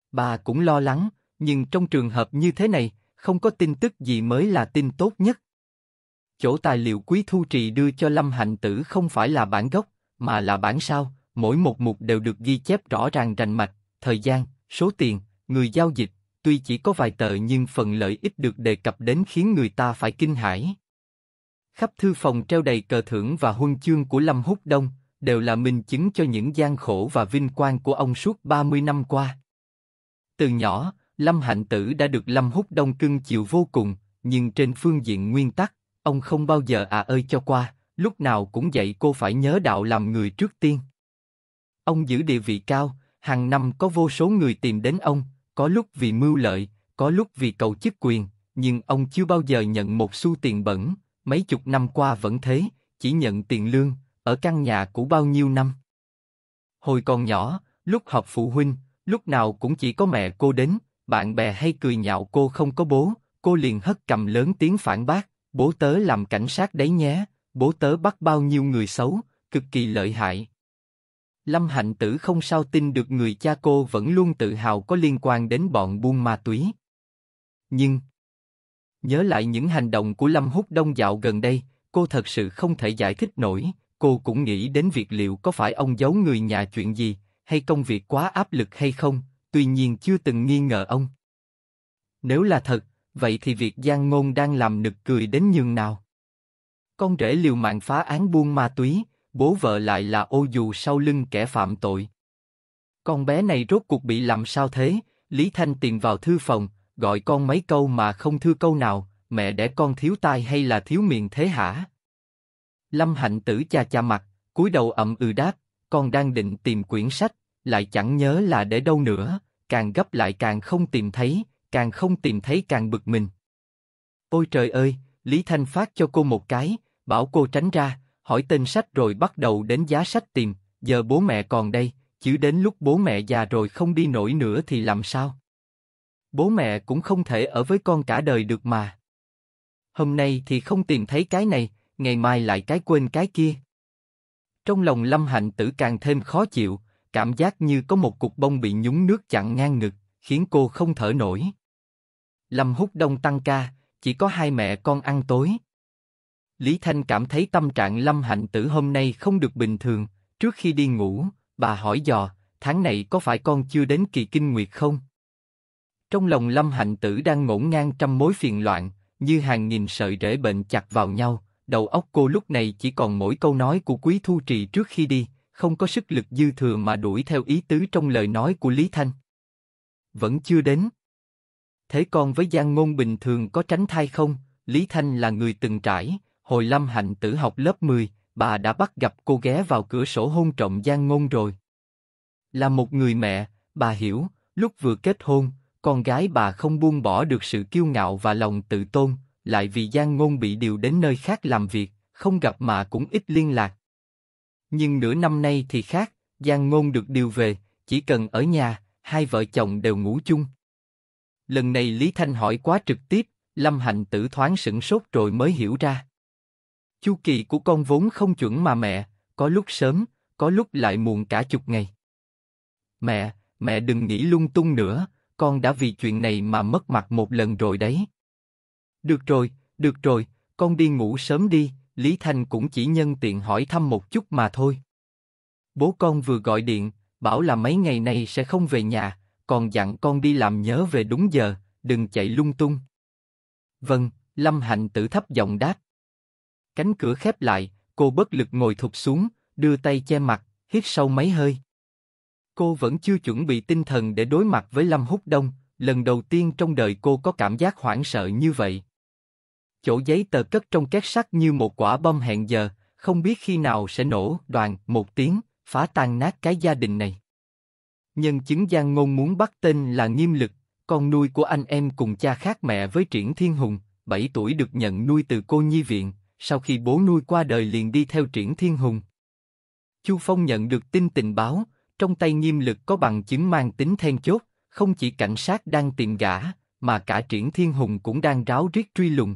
S1: Bà cũng lo lắng, nhưng trong trường hợp như thế này, không có tin tức gì mới là tin tốt nhất. Chỗ tài liệu Quý Thu Trì đưa cho Lâm Hạnh Tử không phải là bản gốc, mà là bản sao, mỗi một mục đều được ghi chép rõ ràng rành mạch, thời gian, số tiền, người giao dịch, tuy chỉ có vài tờ nhưng phần lợi ích được đề cập đến khiến người ta phải kinh hãi. Khắp thư phòng treo đầy cờ thưởng và huân chương của Lâm Húc Đông, đều là minh chứng cho những gian khổ và vinh quang của ông suốt ba mươi năm qua. Từ nhỏ, Lâm Hạnh Tử đã được Lâm Húc Đông cưng chiều vô cùng, nhưng trên phương diện nguyên tắc, ông không bao giờ à ơi cho qua, lúc nào cũng dạy cô phải nhớ đạo làm người trước tiên. Ông giữ địa vị cao, hàng năm có vô số người tìm đến ông, có lúc vì mưu lợi, có lúc vì cầu chức quyền, nhưng ông chưa bao giờ nhận một xu tiền bẩn, mấy chục năm qua vẫn thế, chỉ nhận tiền lương, ở căn nhà cũ bao nhiêu năm. Hồi còn nhỏ, lúc họp phụ huynh, lúc nào cũng chỉ có mẹ cô đến, bạn bè hay cười nhạo cô không có bố, cô liền hất cằm lớn tiếng phản bác, bố tớ làm cảnh sát đấy nhé, bố tớ bắt bao nhiêu người xấu, cực kỳ lợi hại. Lâm Hạnh Tử không sao tin được người cha cô vẫn luôn tự hào có liên quan đến bọn buôn ma túy. Nhưng, nhớ lại những hành động của Lâm Húc Đông dạo gần đây, cô thật sự không thể giải thích nổi, cô cũng nghĩ đến việc liệu có phải ông giấu người nhà chuyện gì, hay công việc quá áp lực hay không, tuy nhiên chưa từng nghi ngờ ông. Nếu là thật, vậy thì việc Giang Ngôn đang làm nực cười đến nhường nào. Con rể liều mạng phá án buôn ma túy, bố vợ lại là ô dù sau lưng kẻ phạm tội. Con bé này rốt cuộc bị làm sao thế? Lý Thanh tìm vào thư phòng, gọi con mấy câu mà không thưa câu nào, mẹ đẻ con thiếu tai hay là thiếu miệng thế hả? Lâm Hạnh Tử chà chà mặt, cúi đầu ậm ừ đáp, con đang định tìm quyển sách, lại chẳng nhớ là để đâu nữa, càng gấp lại càng không tìm thấy, càng không tìm thấy càng bực mình. Ôi trời ơi, Lý Thanh phát cho cô một cái, bảo cô tránh ra, hỏi tên sách rồi bắt đầu đến giá sách tìm, giờ bố mẹ còn đây, chứ đến lúc bố mẹ già rồi không đi nổi nữa thì làm sao? Bố mẹ cũng không thể ở với con cả đời được mà. Hôm nay thì không tìm thấy cái này, ngày mai lại cái quên cái kia. Trong lòng Lâm Hạnh Tử càng thêm khó chịu, cảm giác như có một cục bông bị nhúng nước chặn ngang ngực, khiến cô không thở nổi. Lâm Húc Đông tăng ca, chỉ có hai mẹ con ăn tối. Lý Thanh cảm thấy tâm trạng Lâm Hạnh Tử hôm nay không được bình thường, trước khi đi ngủ, bà hỏi dò, tháng này có phải con chưa đến kỳ kinh nguyệt không? Trong lòng Lâm Hạnh Tử đang ngổn ngang trăm mối phiền loạn, như hàng nghìn sợi rễ bệnh chặt vào nhau, đầu óc cô lúc này chỉ còn mỗi câu nói của Quý Thu Trì trước khi đi, không có sức lực dư thừa mà đuổi theo ý tứ trong lời nói của Lý Thanh. Vẫn chưa đến. Thế con với Giang Ngôn bình thường có tránh thai không? Lý Thanh là người từng trải, hồi Lâm Hạnh Tử học lớp mười, bà đã bắt gặp cô ghé vào cửa sổ hôn trộm Giang Ngôn rồi. Là một người mẹ, bà hiểu, lúc vừa kết hôn, con gái bà không buông bỏ được sự kiêu ngạo và lòng tự tôn, lại vì Giang Ngôn bị điều đến nơi khác làm việc, không gặp mà cũng ít liên lạc. Nhưng nửa năm nay thì khác, Giang Ngôn được điều về, chỉ cần ở nhà, hai vợ chồng đều ngủ chung. Lần này Lý Thanh hỏi quá trực tiếp, Lâm Hạnh Tử thoáng sửng sốt rồi mới hiểu ra. Chu kỳ của con vốn không chuẩn mà mẹ, có lúc sớm, có lúc lại muộn cả chục ngày. Mẹ, mẹ đừng nghĩ lung tung nữa, con đã vì chuyện này mà mất mặt một lần rồi đấy. Được rồi, được rồi, con đi ngủ sớm đi, Lý Thanh cũng chỉ nhân tiện hỏi thăm một chút mà thôi. Bố con vừa gọi điện, bảo là mấy ngày nay sẽ không về nhà, còn dặn con đi làm nhớ về đúng giờ, đừng chạy lung tung. Vâng, Lâm Hạnh Tử thấp giọng đáp. Cánh cửa khép lại, cô bất lực ngồi thụp xuống, đưa tay che mặt, hít sâu mấy hơi. Cô vẫn chưa chuẩn bị tinh thần để đối mặt với Lâm Húc Đông, lần đầu tiên trong đời cô có cảm giác hoảng sợ như vậy. Chỗ giấy tờ cất trong két sắt như một quả bom hẹn giờ, không biết khi nào sẽ nổ, đoàn một tiếng, phá tan nát cái gia đình này. Nhân chứng Giang Ngôn muốn bắt tên là Nghiêm Lực, con nuôi của anh em cùng cha khác mẹ với Triển Thiên Hùng, bảy tuổi được nhận nuôi từ cô nhi viện, sau khi bố nuôi qua đời liền đi theo Triển Thiên Hùng. Chu Phong nhận được tin tình báo, trong tay Nghiêm Lực có bằng chứng mang tính then chốt, không chỉ cảnh sát đang tìm gã, mà cả Triển Thiên Hùng cũng đang ráo riết truy lùng.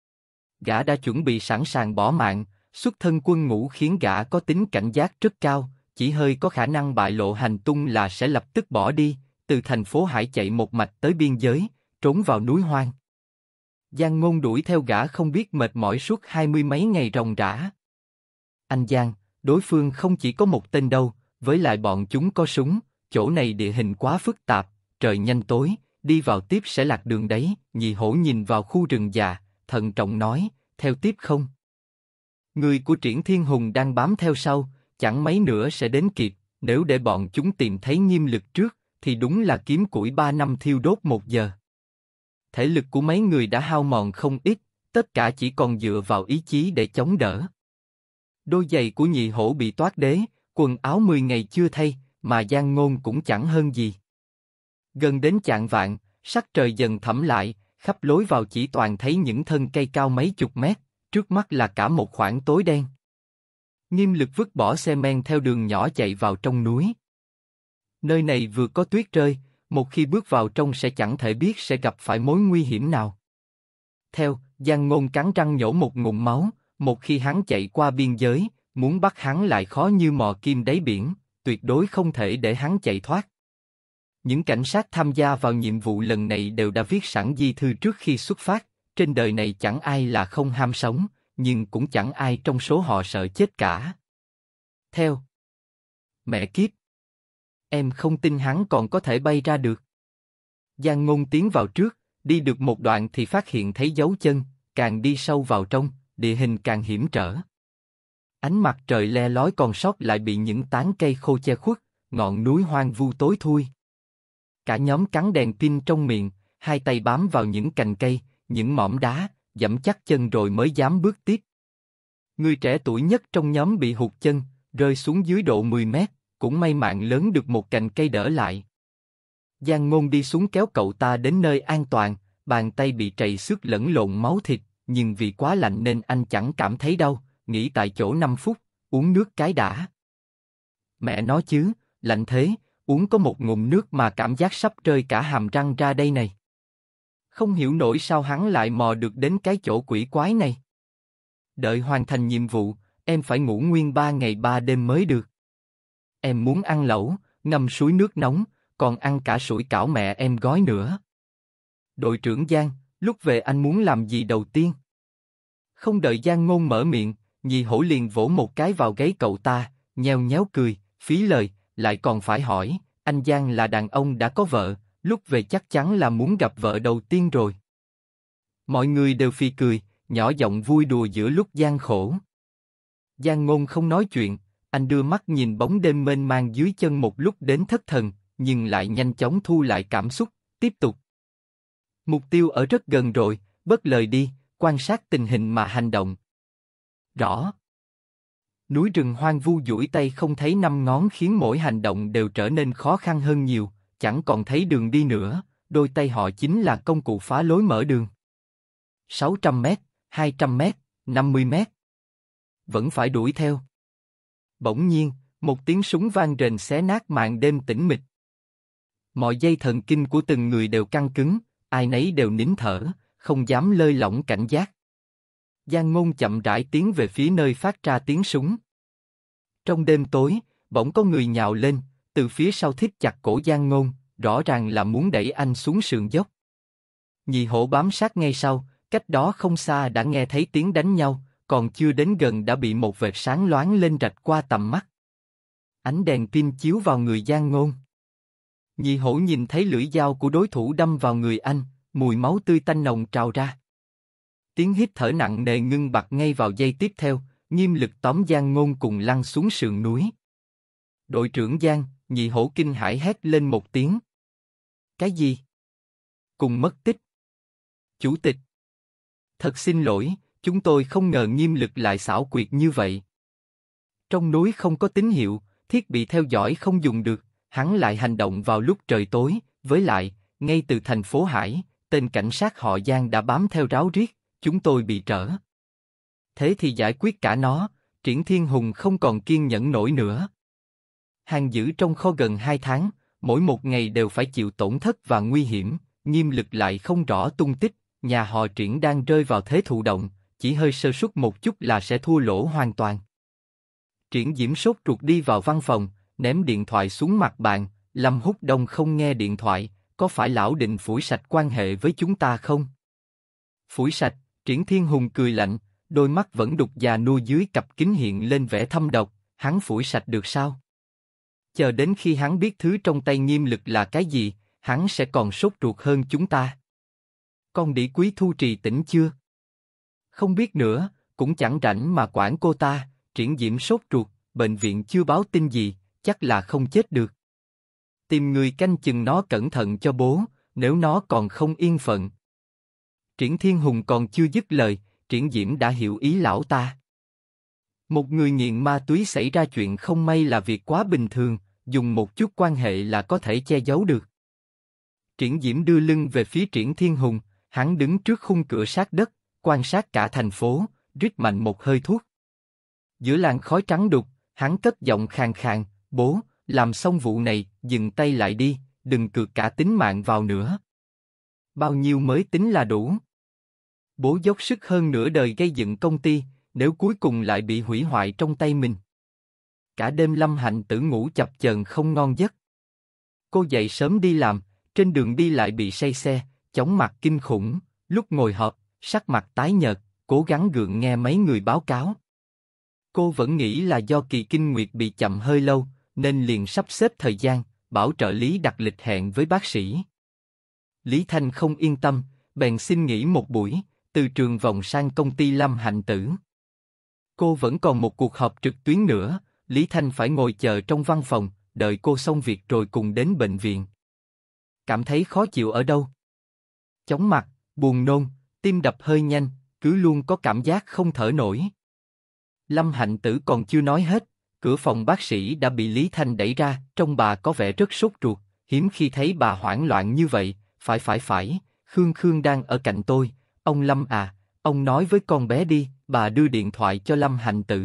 S1: Gã đã chuẩn bị sẵn sàng bỏ mạng, xuất thân quân ngũ khiến gã có tính cảnh giác rất cao, chỉ hơi có khả năng bại lộ hành tung là sẽ lập tức bỏ đi, từ thành phố Hải chạy một mạch tới biên giới, trốn vào núi hoang. Giang Ngôn đuổi theo gã không biết mệt mỏi suốt hai mươi mấy ngày ròng rã. Anh Giang, đối phương không chỉ có một tên đâu, với lại bọn chúng có súng, chỗ này địa hình quá phức tạp, trời nhanh tối, đi vào tiếp sẽ lạc đường đấy. Nhị Hổ nhìn vào khu rừng già, thận trọng nói, theo tiếp không? Người của Triển Thiên Hùng đang bám theo sau, chẳng mấy nữa sẽ đến kịp, nếu để bọn chúng tìm thấy Nghiêm Lực trước, thì đúng là kiếm củi ba năm thiêu đốt một giờ. Thể lực của mấy người đã hao mòn không ít, tất cả chỉ còn dựa vào ý chí để chống đỡ. Đôi giày của Nhị Hổ bị toát đế, quần áo mười ngày chưa thay, mà Giang Ngôn cũng chẳng hơn gì. Gần đến chạng vạng, sắc trời dần thẫm lại, khắp lối vào chỉ toàn thấy những thân cây cao mấy chục mét, trước mắt là cả một khoảng tối đen. Nghiêm Lực vứt bỏ xe men theo đường nhỏ chạy vào trong núi. Nơi này vừa có tuyết rơi, một khi bước vào trong sẽ chẳng thể biết sẽ gặp phải mối nguy hiểm nào. Theo, Giang Ngôn cắn răng nhổ một ngụm máu, một khi hắn chạy qua biên giới, muốn bắt hắn lại khó như mò kim đáy biển, tuyệt đối không thể để hắn chạy thoát. Những cảnh sát tham gia vào nhiệm vụ lần này đều đã viết sẵn di thư trước khi xuất phát, trên đời này chẳng ai là không ham sống, nhưng cũng chẳng ai trong số họ sợ chết cả. Theo. Mẹ kiếp. Em không tin hắn còn có thể bay ra được. Giang Ngôn tiến vào trước, đi được một đoạn thì phát hiện thấy dấu chân, càng đi sâu vào trong, địa hình càng hiểm trở. Ánh mặt trời le lói còn sót lại bị những tán cây khô che khuất, ngọn núi hoang vu tối thui. Cả nhóm cắn đèn pin trong miệng, hai tay bám vào những cành cây, những mỏm đá, giẫm chắc chân rồi mới dám bước tiếp. Người trẻ tuổi nhất trong nhóm bị hụt chân, rơi xuống dưới độ mười mét, cũng may mạng lớn được một cành cây đỡ lại. Giang Ngôn đi xuống kéo cậu ta đến nơi an toàn, bàn tay bị trầy xước lẫn lộn máu thịt, nhưng vì quá lạnh nên anh chẳng cảm thấy đau, nghỉ tại chỗ năm phút, uống nước cái đã. Mẹ nói chứ, lạnh thế, uống có một ngụm nước mà cảm giác sắp rơi cả hàm răng ra đây này. Không hiểu nổi sao hắn lại mò được đến cái chỗ quỷ quái này. Đợi hoàn thành nhiệm vụ, em phải ngủ nguyên ba ngày ba đêm mới được. Em muốn ăn lẩu, ngâm suối nước nóng, còn ăn cả sủi cảo mẹ em gói nữa. Đội trưởng Giang, lúc về anh muốn làm gì đầu tiên? Không đợi Giang Ngôn mở miệng, Nhị Hổ liền vỗ một cái vào gáy cậu ta, nheo nhéo cười, phí lời, lại còn phải hỏi, anh Giang là đàn ông đã có vợ, lúc về chắc chắn là muốn gặp vợ đầu tiên rồi. Mọi người đều phì cười, nhỏ giọng vui đùa giữa lúc gian khổ. Giang Ngôn không nói chuyện, anh đưa mắt nhìn bóng đêm mênh mang dưới chân một lúc đến thất thần, nhưng lại nhanh chóng thu lại cảm xúc, tiếp tục. Mục tiêu ở rất gần rồi, bớt lời đi, quan sát tình hình mà hành động. Rõ. Núi rừng hoang vu duỗi tay không thấy năm ngón khiến mỗi hành động đều trở nên khó khăn hơn nhiều, chẳng còn thấy đường đi nữa, đôi tay họ chính là công cụ phá lối mở đường. sáu trăm mét, hai trăm mét, năm mươi mét. Vẫn phải đuổi theo. Bỗng nhiên, một tiếng súng vang rền xé nát màn đêm tĩnh mịch. Mọi dây thần kinh của từng người đều căng cứng, ai nấy đều nín thở, không dám lơi lỏng cảnh giác. Giang Ngôn chậm rãi tiến về phía nơi phát ra tiếng súng. Trong đêm tối, bỗng có người nhào lên, từ phía sau thít chặt cổ Giang Ngôn, rõ ràng là muốn đẩy anh xuống sườn dốc. Nhị Hổ bám sát ngay sau, cách đó không xa đã nghe thấy tiếng đánh nhau, còn chưa đến gần đã bị một vệt sáng loáng lên rạch qua tầm mắt. Ánh đèn pin chiếu vào người Giang Ngôn. Nhị Hổ nhìn thấy lưỡi dao của đối thủ đâm vào người anh, mùi máu tươi tanh nồng trào ra. Tiếng hít thở nặng nề ngưng bặt ngay vào giây tiếp theo, Nghiêm Lực tóm Giang Ngôn cùng lăn xuống sườn núi. Đội trưởng Giang, Nhị Hổ kinh hãi hét lên một tiếng. Cái gì? Cùng mất tích. Chủ tịch. Thật xin lỗi, chúng tôi không ngờ Nghiêm Lực lại xảo quyệt như vậy. Trong núi không có tín hiệu, thiết bị theo dõi không dùng được, hắn lại hành động vào lúc trời tối, với lại, ngay từ thành phố Hải, tên cảnh sát họ Giang đã bám theo ráo riết, chúng tôi bị trở. Thế thì giải quyết cả nó, Triển Thiên Hùng không còn kiên nhẫn nổi nữa. Hàng giữ trong kho gần hai tháng, mỗi một ngày đều phải chịu tổn thất và nguy hiểm, Nghiêm Lực lại không rõ tung tích, nhà họ Triển đang rơi vào thế thụ động, chỉ hơi sơ suất một chút là sẽ thua lỗ hoàn toàn. Triển Diễm sốt ruột đi vào văn phòng, ném điện thoại xuống mặt bàn, Lâm Húc Đông không nghe điện thoại, có phải lão định phủi sạch quan hệ với chúng ta không? Phủi sạch, Triển Thiên Hùng cười lạnh, đôi mắt vẫn đục già nua dưới cặp kính hiện lên vẻ thâm độc, hắn phủi sạch được sao? Chờ đến khi hắn biết thứ trong tay Nghiêm Lực là cái gì, hắn sẽ còn sốt ruột hơn chúng ta. Con đĩ Quý Thu Trì tỉnh chưa? Không biết nữa, cũng chẳng rảnh mà quản cô ta. Triển Diễm sốt ruột, bệnh viện chưa báo tin gì, chắc là không chết được. Tìm người canh chừng nó cẩn thận cho bố, nếu nó còn không yên phận. Triển Thiên Hùng còn chưa dứt lời, Triển Diễm đã hiểu ý lão ta. Một người nghiện ma túy xảy ra chuyện không may là việc quá bình thường, dùng một chút quan hệ là có thể che giấu được. Triển Diễm đưa lưng về phía Triển Thiên Hùng, hắn đứng trước khung cửa sát đất, quan sát cả thành phố, rít mạnh một hơi thuốc. Giữa làn khói trắng đục, hắn cất giọng khàn khàn, bố, làm xong vụ này, dừng tay lại đi, đừng cược cả tính mạng vào nữa. Bao nhiêu mới tính là đủ? Bố dốc sức hơn nửa đời gây dựng công ty, nếu cuối cùng lại bị hủy hoại trong tay mình. Cả đêm Lâm Hạnh Tử ngủ chập chờn không ngon giấc. Cô dậy sớm đi làm, trên đường đi lại bị say xe, chóng mặt kinh khủng, lúc ngồi họp, sắc mặt tái nhợt, cố gắng gượng nghe mấy người báo cáo. Cô vẫn nghĩ là do kỳ kinh nguyệt bị chậm hơi lâu, nên liền sắp xếp thời gian, bảo trợ lý đặt lịch hẹn với bác sĩ. Lý Thanh không yên tâm, bèn xin nghỉ một buổi, từ trường vòng sang công ty Lâm Hạnh Tử. Cô vẫn còn một cuộc họp trực tuyến nữa, Lý Thanh phải ngồi chờ trong văn phòng, đợi cô xong việc rồi cùng đến bệnh viện. Cảm thấy khó chịu ở đâu? Chóng mặt, buồn nôn, tim đập hơi nhanh, cứ luôn có cảm giác không thở nổi. Lâm Hạnh Tử còn chưa nói hết, cửa phòng bác sĩ đã bị Lý Thanh đẩy ra, trông bà có vẻ rất sốt ruột, hiếm khi thấy bà hoảng loạn như vậy. Phải phải phải, Khương Khương đang ở cạnh tôi, ông Lâm à, ông nói với con bé đi. Bà đưa điện thoại cho Lâm Hạnh Tử.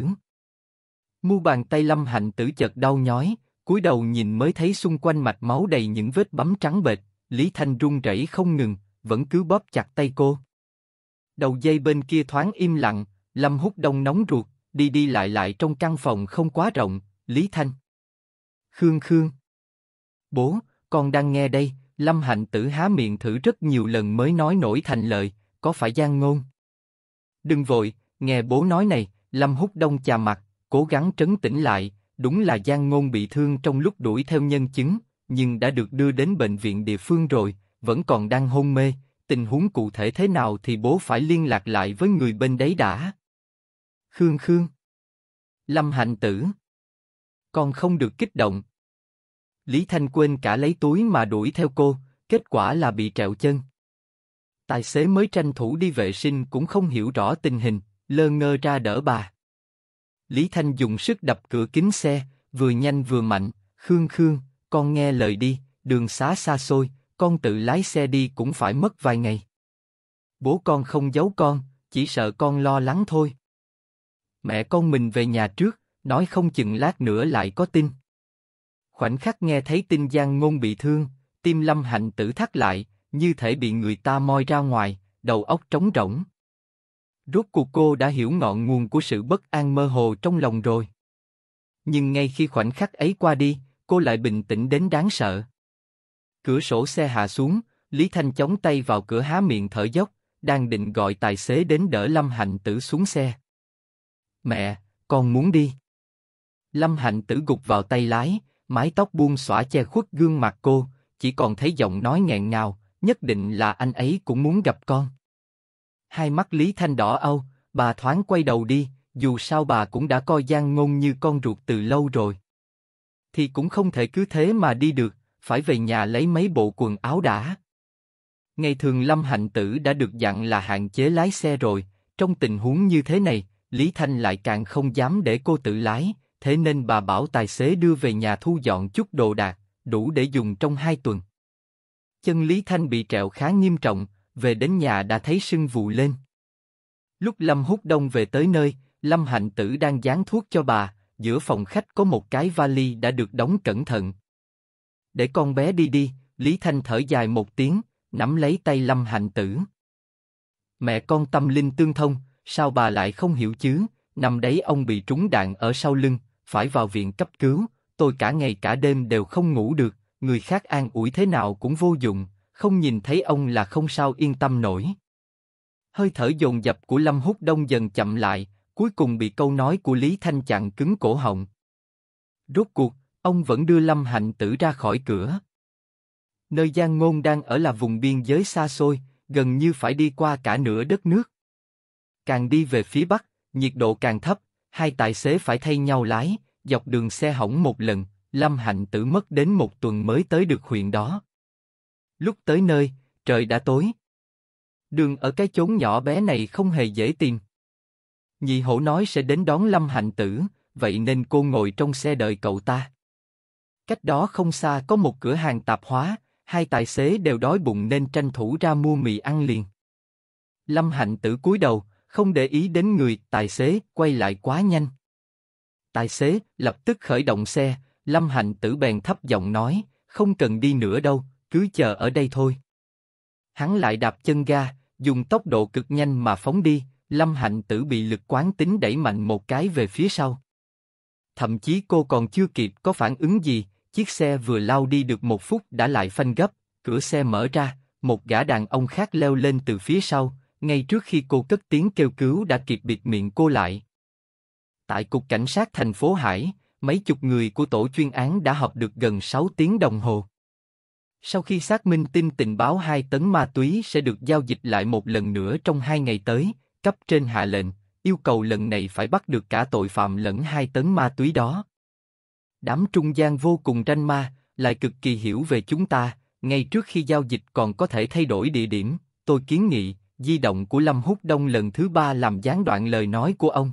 S1: Mu bàn tay Lâm Hạnh Tử chợt đau nhói, cúi đầu nhìn mới thấy xung quanh mạch máu đầy những vết bấm trắng bệch. Lý Thanh run rẩy không ngừng, vẫn cứ bóp chặt tay cô. Đầu dây bên kia thoáng im lặng, Lâm Húc Đông nóng ruột, đi đi lại lại trong căn phòng không quá rộng. Lý Thanh, Khương Khương, bố, con đang nghe đây. Lâm Hạnh Tử há miệng thử rất nhiều lần mới nói nổi thành lời, có phải Giang Ngôn? Đừng vội, nghe bố nói này. Lâm Húc Đông chà mặt, cố gắng trấn tĩnh lại. Đúng là Giang Ngôn bị thương trong lúc đuổi theo nhân chứng, nhưng đã được đưa đến bệnh viện địa phương rồi, vẫn còn đang hôn mê. Tình huống cụ thể thế nào thì bố phải liên lạc lại với người bên đấy đã. Khương Khương, Lâm Hạnh Tử, con không được kích động. Lý Thanh quên cả lấy túi mà đuổi theo cô, kết quả là bị trẹo chân. Tài xế mới tranh thủ đi vệ sinh cũng không hiểu rõ tình hình, lơ ngơ ra đỡ bà. Lý Thanh dùng sức đập cửa kính xe, vừa nhanh vừa mạnh. Khương Khương, con nghe lời đi, đường xá xa xôi, con tự lái xe đi cũng phải mất vài ngày. Bố con không giấu con, chỉ sợ con lo lắng thôi. Mẹ con mình về nhà trước, nói không chừng lát nữa lại có tin. Khoảnh khắc nghe thấy tin Giang Ngôn bị thương, tim Lâm Hạnh Tử thắt lại, như thể bị người ta moi ra ngoài, đầu óc trống rỗng. Rốt cuộc cô đã hiểu ngọn nguồn của sự bất an mơ hồ trong lòng rồi. Nhưng ngay khi khoảnh khắc ấy qua đi, cô lại bình tĩnh đến đáng sợ. Cửa sổ xe hạ xuống, Lý Thanh chống tay vào cửa há miệng thở dốc, đang định gọi tài xế đến đỡ Lâm Hạnh Tử xuống xe. Mẹ, con muốn đi. Lâm Hạnh Tử gục vào tay lái, mái tóc buông xõa che khuất gương mặt cô, chỉ còn thấy giọng nói nghẹn ngào, nhất định là anh ấy cũng muốn gặp con. Hai mắt Lý Thanh đỏ au, bà thoáng quay đầu đi, dù sao bà cũng đã coi Giang Ngôn như con ruột từ lâu rồi. Thì cũng không thể cứ thế mà đi được, phải về nhà lấy mấy bộ quần áo đã. Ngày thường Lâm Hạnh Tử đã được dặn là hạn chế lái xe rồi, trong tình huống như thế này, Lý Thanh lại càng không dám để cô tự lái, thế nên bà bảo tài xế đưa về nhà thu dọn chút đồ đạc, đủ để dùng trong hai tuần. Chân Lý Thanh bị trẹo khá nghiêm trọng, về đến nhà đã thấy sưng vù lên. Lúc Lâm Húc Đông về tới nơi, Lâm Hạnh Tử đang dán thuốc cho bà, giữa phòng khách có một cái vali đã được đóng cẩn thận. Để con bé đi đi, Lý Thanh thở dài một tiếng, nắm lấy tay Lâm Hạnh Tử. Mẹ con tâm linh tương thông, sao bà lại không hiểu chứ? Năm đấy ông bị trúng đạn ở sau lưng, phải vào viện cấp cứu, tôi cả ngày cả đêm đều không ngủ được, người khác an ủi thế nào cũng vô dụng, không nhìn thấy ông là không sao yên tâm nổi. Hơi thở dồn dập của Lâm Húc Đông dần chậm lại, cuối cùng bị câu nói của Lý Thanh chặn cứng cổ họng. Rốt cuộc, ông vẫn đưa Lâm Hạnh Tử ra khỏi cửa. Nơi Giang Ngôn đang ở là vùng biên giới xa xôi, gần như phải đi qua cả nửa đất nước. Càng đi về phía bắc, nhiệt độ càng thấp, hai tài xế phải thay nhau lái, dọc đường xe hỏng một lần, Lâm Hạnh Tử mất đến một tuần mới tới được huyện đó. Lúc tới nơi, trời đã tối. Đường ở cái chốn nhỏ bé này không hề dễ tìm. Nhị Hổ nói sẽ đến đón Lâm Hạnh Tử, vậy nên cô ngồi trong xe đợi cậu ta. Cách đó không xa có một cửa hàng tạp hóa, hai tài xế đều đói bụng nên tranh thủ ra mua mì ăn liền. Lâm Hạnh Tử cúi đầu, không để ý đến người tài xế quay lại quá nhanh. Tài xế lập tức khởi động xe, Lâm Hạnh Tử bèn thấp giọng nói, không cần đi nữa đâu, cứ chờ ở đây thôi. Hắn lại đạp chân ga, dùng tốc độ cực nhanh mà phóng đi, Lâm Hạnh Tử bị lực quán tính đẩy mạnh một cái về phía sau. Thậm chí cô còn chưa kịp có phản ứng gì, chiếc xe vừa lao đi được một phút đã lại phanh gấp, cửa xe mở ra, một gã đàn ông khác leo lên từ phía sau, ngay trước khi cô cất tiếng kêu cứu đã kịp bịt miệng cô lại. Tại cục cảnh sát thành phố Hải, mấy chục người của tổ chuyên án đã họp được gần sáu tiếng đồng hồ. Sau khi xác minh tin tình báo hai tấn ma túy sẽ được giao dịch lại một lần nữa trong hai ngày tới, cấp trên hạ lệnh, yêu cầu lần này phải bắt được cả tội phạm lẫn hai tấn ma túy đó. Đám trung gian vô cùng ranh ma, lại cực kỳ hiểu về chúng ta, ngay trước khi giao dịch còn có thể thay đổi địa điểm, tôi kiến nghị, di động của Lâm Húc Đông lần thứ ba làm gián đoạn lời nói của ông.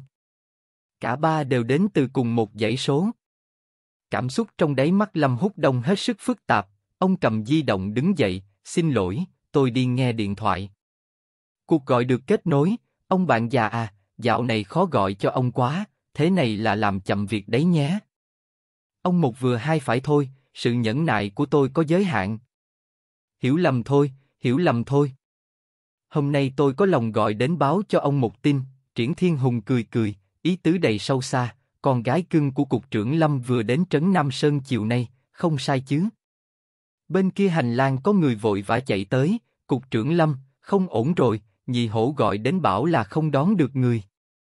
S1: Cả ba đều đến từ cùng một dãy số. Cảm xúc trong đáy mắt Lâm Húc Đông hết sức phức tạp, ông cầm di động đứng dậy, xin lỗi, tôi đi nghe điện thoại. Cuộc gọi được kết nối, ông bạn già à, dạo này khó gọi cho ông quá, thế này là làm chậm việc đấy nhé. Ông một vừa hai phải thôi, sự nhẫn nại của tôi có giới hạn. Hiểu lầm thôi, hiểu lầm thôi. Hôm nay tôi có lòng gọi đến báo cho ông một tin, Triển Thiên Hùng cười cười, ý tứ đầy sâu xa, con gái cưng của cục trưởng Lâm vừa đến trấn Nam Sơn chiều nay, không sai chứ. Bên kia hành lang có người vội vã chạy tới, cục trưởng Lâm, không ổn rồi, Nhị Hổ gọi đến bảo là không đón được người.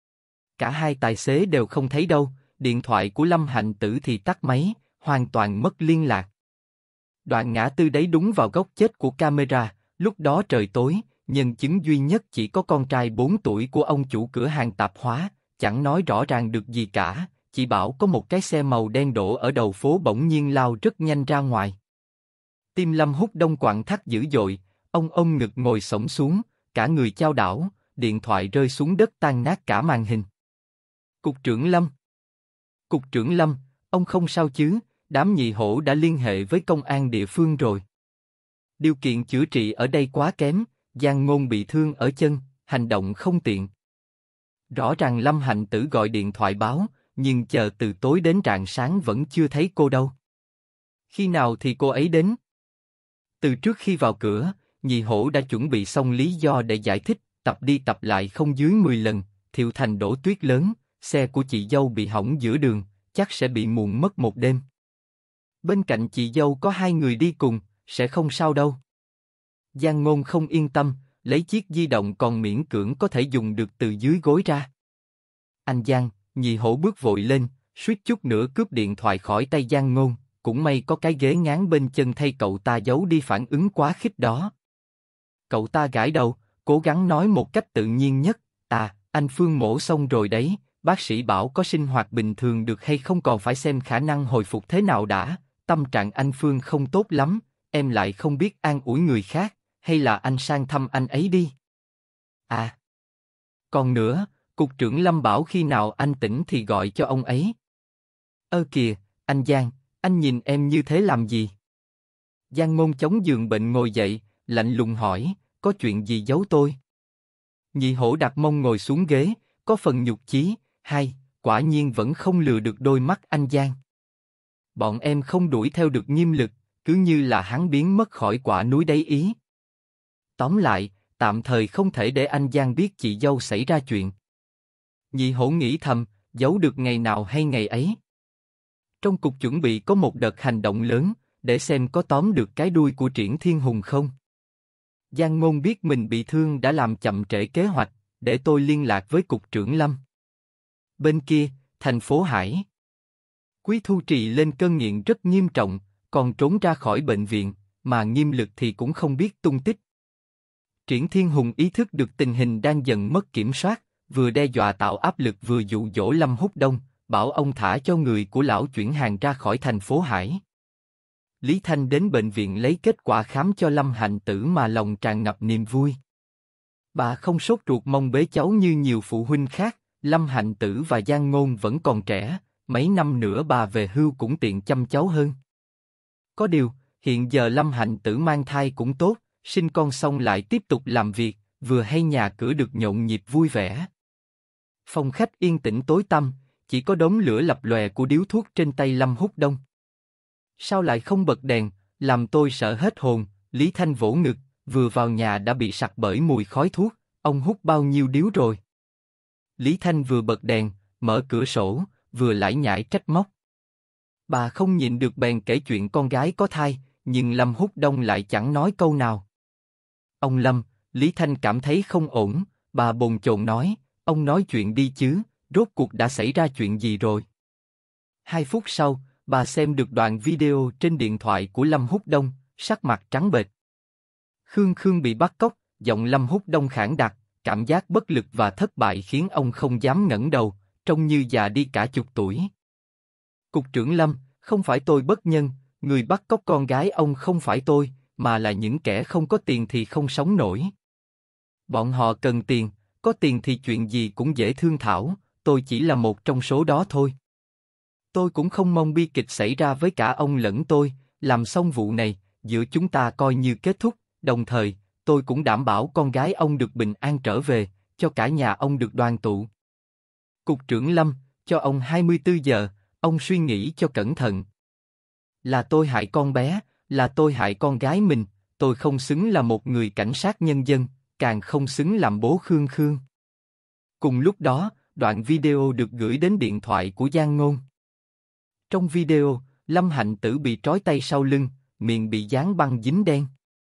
S1: Cả hai tài xế đều không thấy đâu, điện thoại của Lâm Hạnh Tử thì tắt máy, hoàn toàn mất liên lạc. Đoạn ngã tư đấy đúng vào góc chết của camera, lúc đó trời tối, nhân chứng duy nhất chỉ có con trai bốn tuổi của ông chủ cửa hàng tạp hóa, chẳng nói rõ ràng được gì cả, chỉ bảo có một cái xe màu đen đổ ở đầu phố bỗng nhiên lao rất nhanh ra ngoài. Tim Lâm Húc Đông quặn thắt dữ dội, ông ôm ngực ngồi xổm xuống, cả người chao đảo, điện thoại rơi xuống đất tan nát cả màn hình. Cục trưởng Lâm. Cục trưởng Lâm, ông không sao chứ, đám Nhị Hổ đã liên hệ với công an địa phương rồi. Điều kiện chữa trị ở đây quá kém, Giang Ngôn bị thương ở chân, hành động không tiện. Rõ ràng Lâm Hạnh Tử gọi điện thoại báo, nhưng chờ từ tối đến rạng sáng vẫn chưa thấy cô đâu. Khi nào thì cô ấy đến? Từ trước khi vào cửa, Nhị Hổ đã chuẩn bị xong lý do để giải thích, tập đi tập lại không dưới mười lần, Thiệu Thành đổ tuyết lớn, xe của chị dâu bị hỏng giữa đường, chắc sẽ bị muộn mất một đêm. Bên cạnh chị dâu có hai người đi cùng, sẽ không sao đâu. Giang Ngôn không yên tâm, lấy chiếc di động còn miễn cưỡng có thể dùng được từ dưới gối ra. Anh Giang, Nhị Hổ bước vội lên, suýt chút nữa cướp điện thoại khỏi tay Giang Ngôn, cũng may có cái ghế ngáng bên chân thay cậu ta giấu đi phản ứng quá khích đó. Cậu ta gãi đầu, cố gắng nói một cách tự nhiên nhất, à, anh Phương mổ xong rồi đấy, bác sĩ bảo có sinh hoạt bình thường được hay không còn phải xem khả năng hồi phục thế nào đã, tâm trạng anh Phương không tốt lắm, em lại không biết an ủi người khác, hay là anh sang thăm anh ấy đi. À, còn nữa, cục trưởng Lâm bảo khi nào anh tỉnh thì gọi cho ông ấy. Ơ kìa, anh Giang, anh nhìn em như thế làm gì? Giang Ngôn chống giường bệnh ngồi dậy, lạnh lùng hỏi, có chuyện gì giấu tôi? Nhị Hổ đặt mông ngồi xuống ghế, có phần nhục chí, hay, quả nhiên vẫn không lừa được đôi mắt anh Giang. Bọn em không đuổi theo được Nghiêm Lực, cứ như là hắn biến mất khỏi quả núi đáy Ý. Tóm lại, tạm thời không thể để anh Giang biết chị dâu xảy ra chuyện. Nhị Hổ nghĩ thầm, giấu được ngày nào hay ngày ấy. Trong cục chuẩn bị có một đợt hành động lớn, để xem có tóm được cái đuôi của Triển Thiên Hùng không. Giang Ngôn biết mình bị thương đã làm chậm trễ kế hoạch, để tôi liên lạc với cục trưởng Lâm. Bên kia, thành phố Hải. Quý Thu Trì lên cơn nghiện rất nghiêm trọng, còn trốn ra khỏi bệnh viện, mà Nghiêm Lực thì cũng không biết tung tích. Triển Thiên Hùng ý thức được tình hình đang dần mất kiểm soát, vừa đe dọa tạo áp lực vừa dụ dỗ Lâm Húc Đông, bảo ông thả cho người của lão chuyển hàng ra khỏi thành phố Hải. Lý Thanh đến bệnh viện lấy kết quả khám cho Lâm Hạnh Tử mà lòng tràn ngập niềm vui. Bà không sốt ruột mong bế cháu như nhiều phụ huynh khác, Lâm Hạnh Tử và Giang Ngôn vẫn còn trẻ, mấy năm nữa bà về hưu cũng tiện chăm cháu hơn. Có điều, hiện giờ Lâm Hạnh Tử mang thai cũng tốt, sinh con xong lại tiếp tục làm việc, vừa hay nhà cửa được nhộn nhịp vui vẻ. Phòng khách yên tĩnh tối tăm, chỉ có đốm lửa lập lòe của điếu thuốc trên tay Lâm Húc Đông. Sao lại không bật đèn, làm tôi sợ hết hồn, Lý Thanh vỗ ngực, vừa vào nhà đã bị sặc bởi mùi khói thuốc, ông hút bao nhiêu điếu rồi. Lý Thanh vừa bật đèn, mở cửa sổ, vừa lải nhải trách móc. Bà không nhịn được bèn kể chuyện con gái có thai, nhưng Lâm Húc Đông lại chẳng nói câu nào. Ông Lâm, Lý Thanh cảm thấy không ổn, bà bồn chồn nói, ông nói chuyện đi chứ, rốt cuộc đã xảy ra chuyện gì rồi. Hai phút sau, bà xem được đoạn video trên điện thoại của Lâm Húc Đông, sắc mặt trắng bệch. Khương Khương bị bắt cóc, giọng Lâm Húc Đông khản đặc, cảm giác bất lực và thất bại khiến ông không dám ngẩng đầu, trông như già đi cả chục tuổi. Cục trưởng Lâm, không phải tôi bất nhân, người bắt cóc con gái ông không phải tôi, mà là những kẻ không có tiền thì không sống nổi. Bọn họ cần tiền, có tiền thì chuyện gì cũng dễ thương thảo, tôi chỉ là một trong số đó thôi. Tôi cũng không mong bi kịch xảy ra với cả ông lẫn tôi, làm xong vụ này, giữa chúng ta coi như kết thúc, đồng thời, tôi cũng đảm bảo con gái ông được bình an trở về, cho cả nhà ông được đoàn tụ. Cục trưởng Lâm, cho ông hai mươi tư giờ, ông suy nghĩ cho cẩn thận. Là tôi hại con bé, là tôi hại con gái mình, tôi không xứng là một người cảnh sát nhân dân, càng không xứng làm bố Khương Khương. Cùng lúc đó, đoạn video được gửi đến điện thoại của Giang Ngôn. Trong video, Lâm Hạnh Tử bị trói tay sau lưng, miệng bị dán băng dính đen.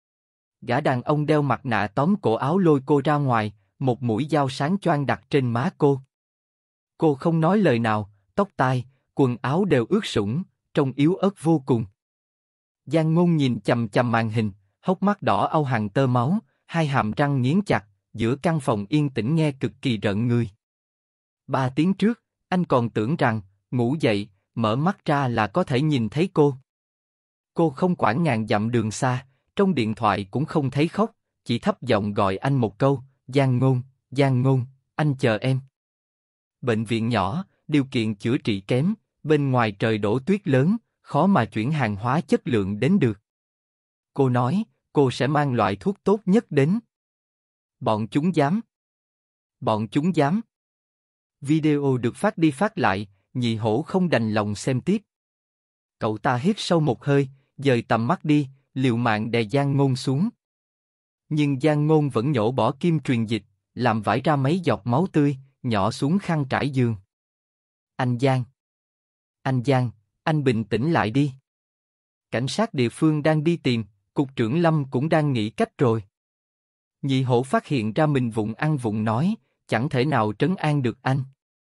S1: Gã đàn ông đeo mặt nạ tóm cổ áo lôi cô ra ngoài, một mũi dao sáng choang đặt trên má cô. Cô không nói lời nào, tóc tai, quần áo đều ướt sũng, trông yếu ớt vô cùng. Giang Ngôn nhìn chằm chằm màn hình, hốc mắt đỏ au hằn tơ máu, hai hàm răng nghiến chặt, giữa căn phòng yên tĩnh nghe cực kỳ rợn người. Ba tiếng trước, anh còn tưởng rằng, ngủ dậy, mở mắt ra là có thể nhìn thấy cô. Cô không quản ngàn dặm đường xa, trong điện thoại cũng không thấy khóc, chỉ thấp giọng gọi anh một câu, Giang Ngôn, Giang Ngôn, anh chờ em. Bệnh viện nhỏ, điều kiện chữa trị kém, bên ngoài trời đổ tuyết lớn, khó mà chuyển hàng hóa chất lượng đến được. Cô nói, cô sẽ mang loại thuốc tốt nhất đến. Bọn chúng dám. Bọn chúng dám. Video được phát đi phát lại, Nhị Hổ không đành lòng xem tiếp. Cậu ta hít sâu một hơi, dời tầm mắt đi, liều mạng đè Giang Ngôn xuống. Nhưng Giang Ngôn vẫn nhổ bỏ kim truyền dịch, làm vãi ra mấy giọt máu tươi, nhỏ xuống khăn trải giường. Anh Giang. Anh Giang, anh bình tĩnh lại đi. Cảnh sát địa phương đang đi tìm, cục trưởng Lâm cũng đang nghĩ cách rồi. Nhị Hổ phát hiện ra mình vụng ăn vụng nói, chẳng thể nào trấn an được anh.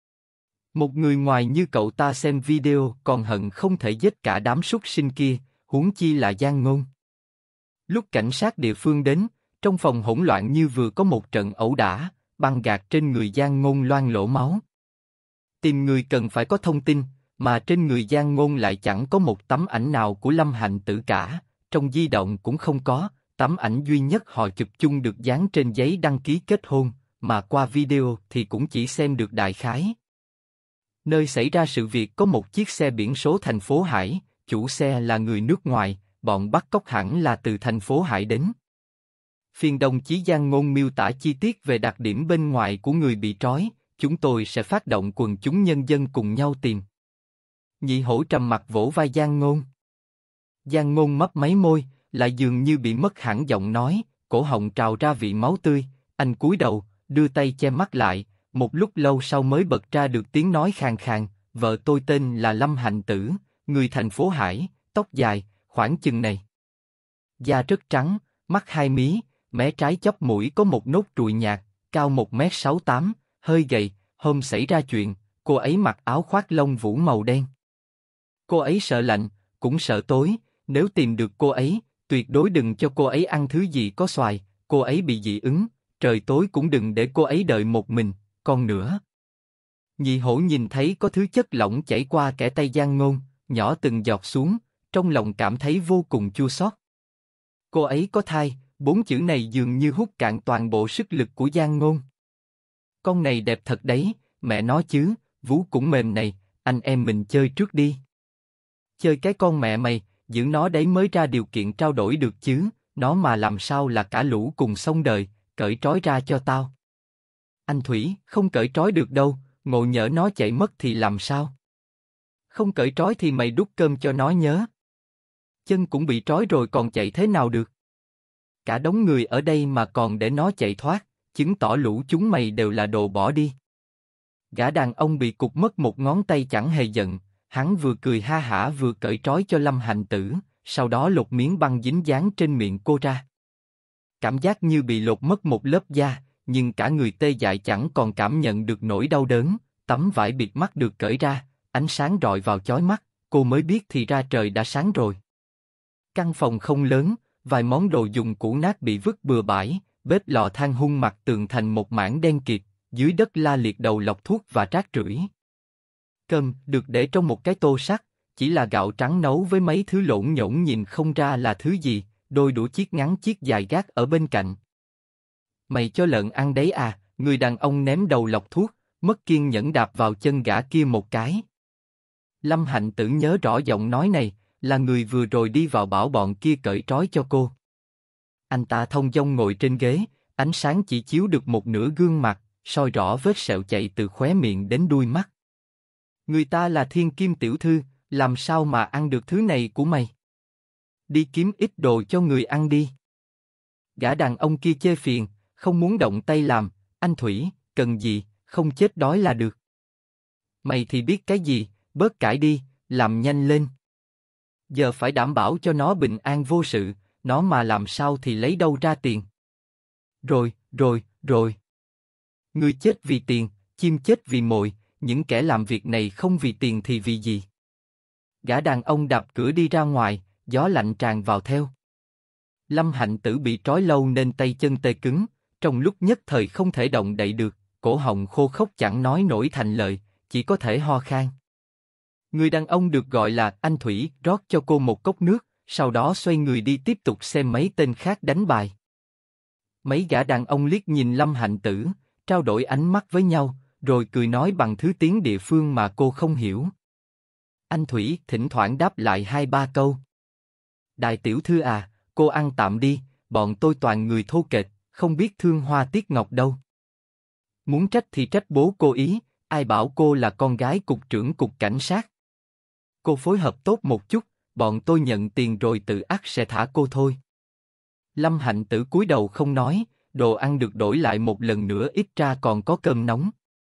S1: Một người ngoài như cậu ta xem video còn hận không thể giết cả đám súc sinh kia, huống chi là Giang Ngôn. Lúc cảnh sát địa phương đến, trong phòng hỗn loạn như vừa có một trận ẩu đả, băng gạc trên người Giang Ngôn loang lỗ máu. Tìm người cần phải có thông tin, mà trên người Giang Ngôn lại chẳng có một tấm ảnh nào của Lâm Hạnh Tử cả, trong di động cũng không có, tấm ảnh duy nhất họ chụp chung được dán trên giấy đăng ký kết hôn, mà qua video thì cũng chỉ xem được đại khái. Nơi xảy ra sự việc có một chiếc xe biển số thành phố Hải, chủ xe là người nước ngoài, bọn bắt cóc hẳn là từ thành phố Hải đến. Phiên đồng chí Giang Ngôn miêu tả chi tiết về đặc điểm bên ngoài của người bị trói, chúng tôi sẽ phát động quần chúng nhân dân cùng nhau tìm. Nhị Hổ trầm mặt vỗ vai Giang Ngôn. Giang Ngôn mấp máy môi, lại dường như bị mất hẳn giọng nói, cổ họng trào ra vị máu tươi, anh cúi đầu, đưa tay che mắt lại, một lúc lâu sau mới bật ra được tiếng nói khàn khàn, vợ tôi tên là Lâm Hạnh Tử, người thành phố Hải, tóc dài, khoảng chừng này. Da rất trắng, mắt hai mí, mé trái chóp mũi có một nốt ruồi nhạt, cao một mét sáu tám, hơi gầy. Hôm xảy ra chuyện, cô ấy mặc áo khoác lông vũ màu đen. Cô ấy sợ lạnh, cũng sợ tối, nếu tìm được cô ấy, tuyệt đối đừng cho cô ấy ăn thứ gì có xoài, cô ấy bị dị ứng, trời tối cũng đừng để cô ấy đợi một mình, còn nữa. Nhị hổ nhìn thấy có thứ chất lỏng chảy qua kẽ tay Giang Ngôn, nhỏ từng giọt xuống, trong lòng cảm thấy vô cùng chua xót. Cô ấy có thai, bốn chữ này dường như hút cạn toàn bộ sức lực của Giang Ngôn. Con này đẹp thật đấy, mẹ nó chứ, vú cũng mềm này, anh em mình chơi trước đi. Chơi cái con mẹ mày, giữ nó đấy mới ra điều kiện trao đổi được chứ, nó mà làm sao là cả lũ cùng xong đời, cởi trói ra cho tao. Anh Thủy, không cởi trói được đâu, ngộ nhỡ nó chạy mất thì làm sao? Không cởi trói thì mày đút cơm cho nó nhớ. Chân cũng bị trói rồi còn chạy thế nào được? Cả đống người ở đây mà còn để nó chạy thoát, chứng tỏ lũ chúng mày đều là đồ bỏ đi. Gã đàn ông bị cụt mất một ngón tay chẳng hề giận, hắn vừa cười ha hả vừa cởi trói cho Lâm Hạnh Tử, sau đó lột miếng băng dính dáng trên miệng cô ra. Cảm giác như bị lột mất một lớp da, nhưng cả người tê dại chẳng còn cảm nhận được nỗi đau đớn, tấm vải bịt mắt được cởi ra, ánh sáng rọi vào chói mắt, cô mới biết thì ra trời đã sáng rồi. Căn phòng không lớn, vài món đồ dùng cũ nát bị vứt bừa bãi, bếp lò than hun mặt tường thành một mảng đen kịt, dưới đất la liệt đầu lọc thuốc và rác rưởi. Cơm được để trong một cái tô sắt, chỉ là gạo trắng nấu với mấy thứ lộn nhổn nhìn không ra là thứ gì, đôi đũa chiếc ngắn chiếc dài gác ở bên cạnh. Mày cho lợn ăn đấy à? Người đàn ông ném đầu lọc thuốc, mất kiên nhẫn đạp vào chân gã kia một cái. Lâm Hạnh Tử nhớ rõ giọng nói này, là người vừa rồi đi vào bảo bọn kia cởi trói cho cô. Anh ta thong dong ngồi trên ghế, ánh sáng chỉ chiếu được một nửa gương mặt, soi rõ vết sẹo chạy từ khóe miệng đến đuôi mắt. Người ta là thiên kim tiểu thư, làm sao mà ăn được thứ này của mày? Đi kiếm ít đồ cho người ăn đi. Gã đàn ông kia chê phiền, không muốn động tay làm, anh Thủy, cần gì, không chết đói là được. Mày thì biết cái gì, bớt cãi đi, làm nhanh lên. Giờ phải đảm bảo cho nó bình an vô sự, nó mà làm sao thì lấy đâu ra tiền. Rồi, rồi, rồi. Người chết vì tiền, chim chết vì mồi, những kẻ làm việc này không vì tiền thì vì gì? Gã đàn ông đạp cửa đi ra ngoài, gió lạnh tràn vào theo. Lâm Hạnh Tử bị trói lâu nên tay chân tê cứng, trong lúc nhất thời không thể động đậy được, cổ họng khô khốc chẳng nói nổi thành lời, chỉ có thể ho khan. Người đàn ông được gọi là anh Thủy rót cho cô một cốc nước, sau đó xoay người đi tiếp tục xem mấy tên khác đánh bài. Mấy gã đàn ông liếc nhìn Lâm Hạnh Tử, trao đổi ánh mắt với nhau, rồi cười nói bằng thứ tiếng địa phương mà cô không hiểu. Anh Thủy thỉnh thoảng đáp lại hai ba câu. Đại tiểu thư à, cô ăn tạm đi, bọn tôi toàn người thô kệch, không biết thương hoa tiếc ngọc đâu. Muốn trách thì trách bố cô ý, ai bảo cô là con gái cục trưởng cục cảnh sát. Cô phối hợp tốt một chút, bọn tôi nhận tiền rồi tự ắt sẽ thả cô thôi. Lâm Hạnh Tử cúi đầu không nói, đồ ăn được đổi lại một lần nữa ít ra còn có cơm nóng.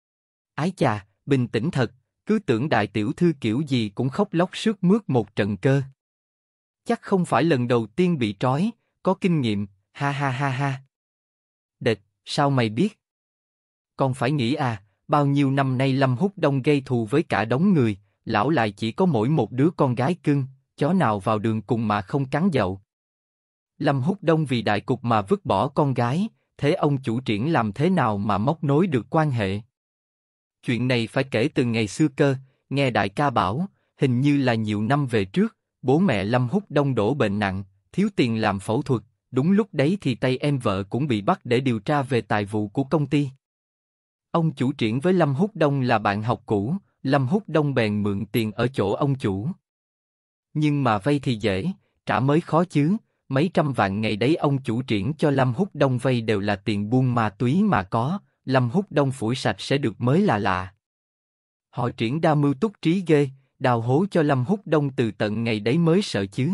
S1: Ái chà, bình tĩnh thật, cứ tưởng đại tiểu thư kiểu gì cũng khóc lóc sướt mướt một trận cơ. Chắc không phải lần đầu tiên bị trói, có kinh nghiệm, ha ha ha ha. Đệt, sao mày biết? Còn phải nghĩ à, bao nhiêu năm nay Lâm Húc Đông gây thù với cả đống người, lão lại chỉ có mỗi một đứa con gái cưng, chó nào vào đường cùng mà không cắn dậu. Lâm Húc Đông vì đại cục mà vứt bỏ con gái, thế ông chủ triển làm thế nào mà móc nối được quan hệ? Chuyện này phải kể từ ngày xưa cơ, nghe đại ca bảo, hình như là nhiều năm về trước, bố mẹ Lâm Húc Đông đổ bệnh nặng, thiếu tiền làm phẫu thuật, đúng lúc đấy thì tay em vợ cũng bị bắt để điều tra về tài vụ của công ty. Ông chủ triển với Lâm Húc Đông là bạn học cũ, Lâm Húc Đông bèn mượn tiền ở chỗ ông chủ. Nhưng mà vay thì dễ, trả mới khó chứ, mấy trăm vạn ngày đấy ông chủ triển cho Lâm Húc Đông vay đều là tiền buôn ma túy mà có, Lâm Húc Đông phủi sạch sẽ được mới là lạ. Họ triển đa mưu túc trí ghê, đào hố cho Lâm Húc Đông từ tận ngày đấy mới sợ chứ.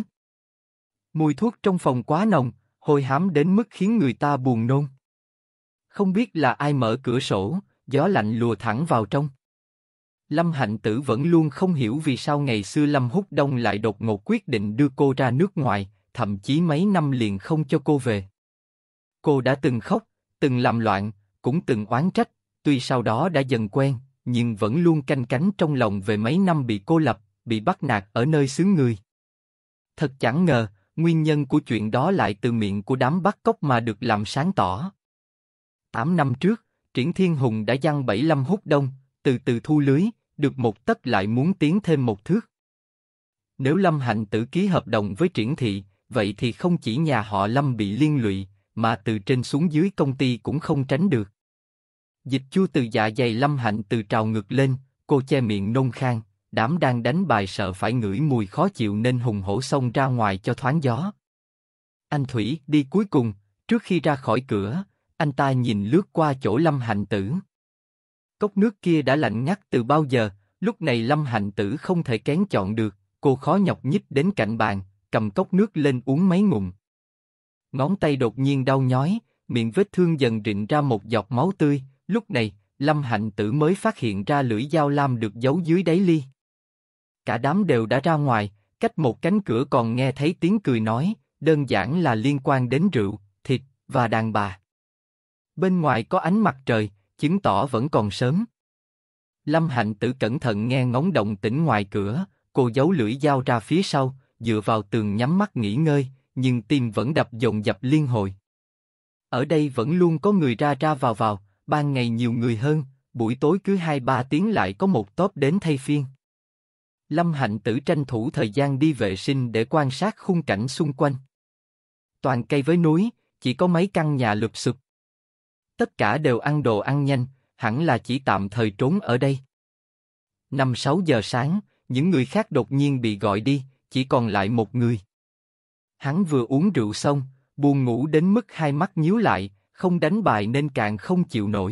S1: Mùi thuốc trong phòng quá nồng, hôi hám đến mức khiến người ta buồn nôn. Không biết là ai mở cửa sổ, gió lạnh lùa thẳng vào trong. Lâm Hạnh Tử vẫn luôn không hiểu vì sao ngày xưa Lâm Húc Đông lại đột ngột quyết định đưa cô ra nước ngoài, thậm chí mấy năm liền không cho cô về. Cô đã từng khóc, từng làm loạn, cũng từng oán trách, tuy sau đó đã dần quen, nhưng vẫn luôn canh cánh trong lòng về mấy năm bị cô lập, bị bắt nạt ở nơi xứ người. Thật chẳng ngờ, nguyên nhân của chuyện đó lại từ miệng của đám bắt cóc mà được làm sáng tỏ. Tám năm trước, Triển Thiên Hùng đã giăng bẫy Lâm Húc Đông, từ từ thu lưới, được một tấc lại muốn tiến thêm một thước. Nếu Lâm Hạnh Tử ký hợp đồng với Triển Thị, vậy thì không chỉ nhà họ Lâm bị liên lụy, mà từ trên xuống dưới công ty cũng không tránh được. Dịch chu từ dạ dày Lâm Hạnh Tử trào ngược lên, cô che miệng nôn khan, đám đang đánh bài sợ phải ngửi mùi khó chịu nên hùng hổ xông ra ngoài cho thoáng gió. Anh Thủy đi cuối cùng, trước khi ra khỏi cửa, anh ta nhìn lướt qua chỗ Lâm Hạnh Tử. Cốc nước kia đã lạnh ngắt từ bao giờ, lúc này Lâm Hạnh Tử không thể kén chọn được, cô khó nhọc nhích đến cạnh bàn, cầm cốc nước lên uống mấy ngụm. Ngón tay đột nhiên đau nhói, miệng vết thương dần rịn ra một giọt máu tươi, lúc này, Lâm Hạnh Tử mới phát hiện ra lưỡi dao lam được giấu dưới đáy ly. Cả đám đều đã ra ngoài, cách một cánh cửa còn nghe thấy tiếng cười nói, đơn giản là liên quan đến rượu, thịt, và đàn bà. Bên ngoài có ánh mặt trời, chứng tỏ vẫn còn sớm. Lâm Hạnh Tử cẩn thận nghe ngóng động tĩnh ngoài cửa, cô giấu lưỡi dao ra phía sau, dựa vào tường nhắm mắt nghỉ ngơi, nhưng tim vẫn đập dồn dập liên hồi. Ở đây vẫn luôn có người ra ra vào vào, ban ngày nhiều người hơn, buổi tối cứ hai ba tiếng lại có một tốp đến thay phiên. Lâm Hạnh Tử tranh thủ thời gian đi vệ sinh để quan sát khung cảnh xung quanh. Toàn cây với núi, chỉ có mấy căn nhà lụp xụp. Tất cả đều ăn đồ ăn nhanh, hẳn là chỉ tạm thời trốn ở đây. Năm sáu giờ sáng, những người khác đột nhiên bị gọi đi, chỉ còn lại một người. Hắn vừa uống rượu xong, buồn ngủ đến mức hai mắt nhíu lại, không đánh bài nên càng không chịu nổi.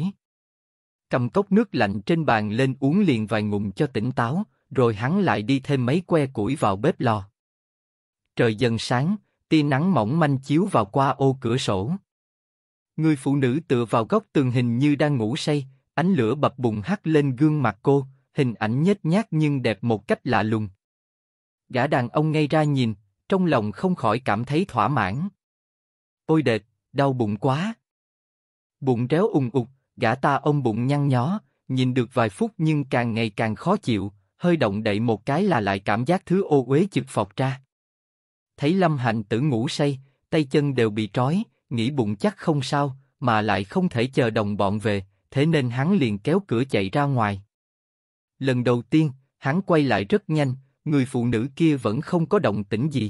S1: Cầm cốc nước lạnh trên bàn lên uống liền vài ngụm cho tỉnh táo, rồi hắn lại đi thêm mấy que củi vào bếp lò. Trời dần sáng, tia nắng mỏng manh chiếu vào qua ô cửa sổ. Người phụ nữ tựa vào góc tường hình như đang ngủ say, ánh lửa bập bùng hắt lên gương mặt cô, hình ảnh nhếch nhác nhưng đẹp một cách lạ lùng. Gã đàn ông ngây ra nhìn, trong lòng không khỏi cảm thấy thỏa mãn. Ôi đệt, đau bụng quá. Bụng réo ùng ục, gã ta ôm bụng nhăn nhó, nhìn được vài phút nhưng càng ngày càng khó chịu, hơi động đậy một cái là lại cảm giác thứ ô uế chực phọc ra. Thấy Lâm Hạnh Tử ngủ say, tay chân đều bị trói, nghĩ bụng chắc không sao, mà lại không thể chờ đồng bọn về, thế nên hắn liền kéo cửa chạy ra ngoài. Lần đầu tiên, hắn quay lại rất nhanh, người phụ nữ kia vẫn không có động tĩnh gì.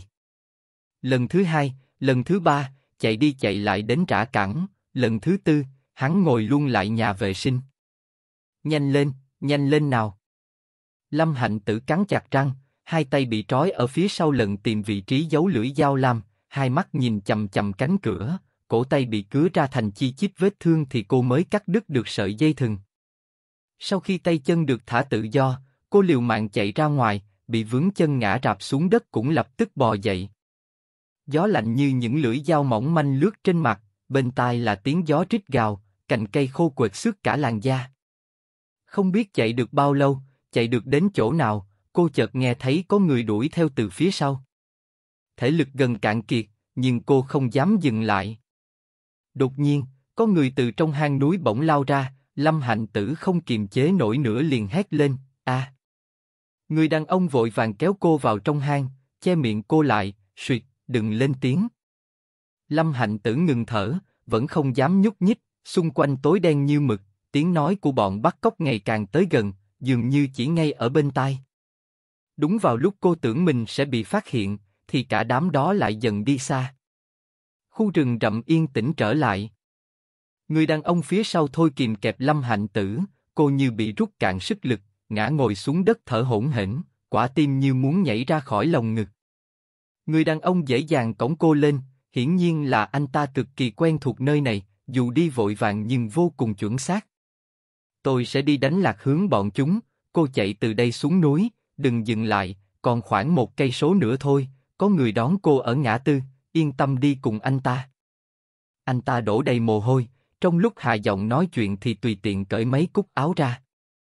S1: Lần thứ hai, lần thứ ba, chạy đi chạy lại đến trả cẳng, lần thứ tư, hắn ngồi luôn lại nhà vệ sinh. Nhanh lên, nhanh lên nào. Lâm Hạnh Tử cắn chặt răng, hai tay bị trói ở phía sau lần tìm vị trí giấu lưỡi dao lam, hai mắt nhìn chằm chằm cánh cửa, cổ tay bị cứa ra thành chi chít vết thương thì cô mới cắt đứt được sợi dây thừng. Sau khi tay chân được thả tự do, cô liều mạng chạy ra ngoài, bị vướng chân ngã rạp xuống đất cũng lập tức bò dậy. Gió lạnh như những lưỡi dao mỏng manh lướt trên mặt, bên tai là tiếng gió rít gào, cành cây khô quệt xước cả làn da. Không biết chạy được bao lâu, chạy được đến chỗ nào, cô chợt nghe thấy có người đuổi theo từ phía sau. Thể lực gần cạn kiệt, nhưng cô không dám dừng lại. Đột nhiên, có người từ trong hang núi bỗng lao ra, Lâm Hạnh Tử không kiềm chế nổi nữa liền hét lên, a! À. Người đàn ông vội vàng kéo cô vào trong hang, che miệng cô lại, suyệt, đừng lên tiếng. Lâm Hạnh Tử ngừng thở, vẫn không dám nhúc nhích, xung quanh tối đen như mực, tiếng nói của bọn bắt cóc ngày càng tới gần, dường như chỉ ngay ở bên tai. Đúng vào lúc cô tưởng mình sẽ bị phát hiện, thì cả đám đó lại dần đi xa. Khu rừng rậm yên tĩnh trở lại. Người đàn ông phía sau thôi kìm kẹp Lâm Hạnh Tử, cô như bị rút cạn sức lực, ngã ngồi xuống đất thở hổn hển, quả tim như muốn nhảy ra khỏi lồng ngực. Người đàn ông dễ dàng cõng cô lên, hiển nhiên là anh ta cực kỳ quen thuộc nơi này, dù đi vội vàng nhưng vô cùng chuẩn xác. Tôi sẽ đi đánh lạc hướng bọn chúng, cô chạy từ đây xuống núi, đừng dừng lại, còn khoảng một cây số nữa thôi, có người đón cô ở ngã tư, yên tâm đi cùng anh ta. Anh ta đổ đầy mồ hôi, trong lúc hạ giọng nói chuyện thì tùy tiện cởi mấy cúc áo ra.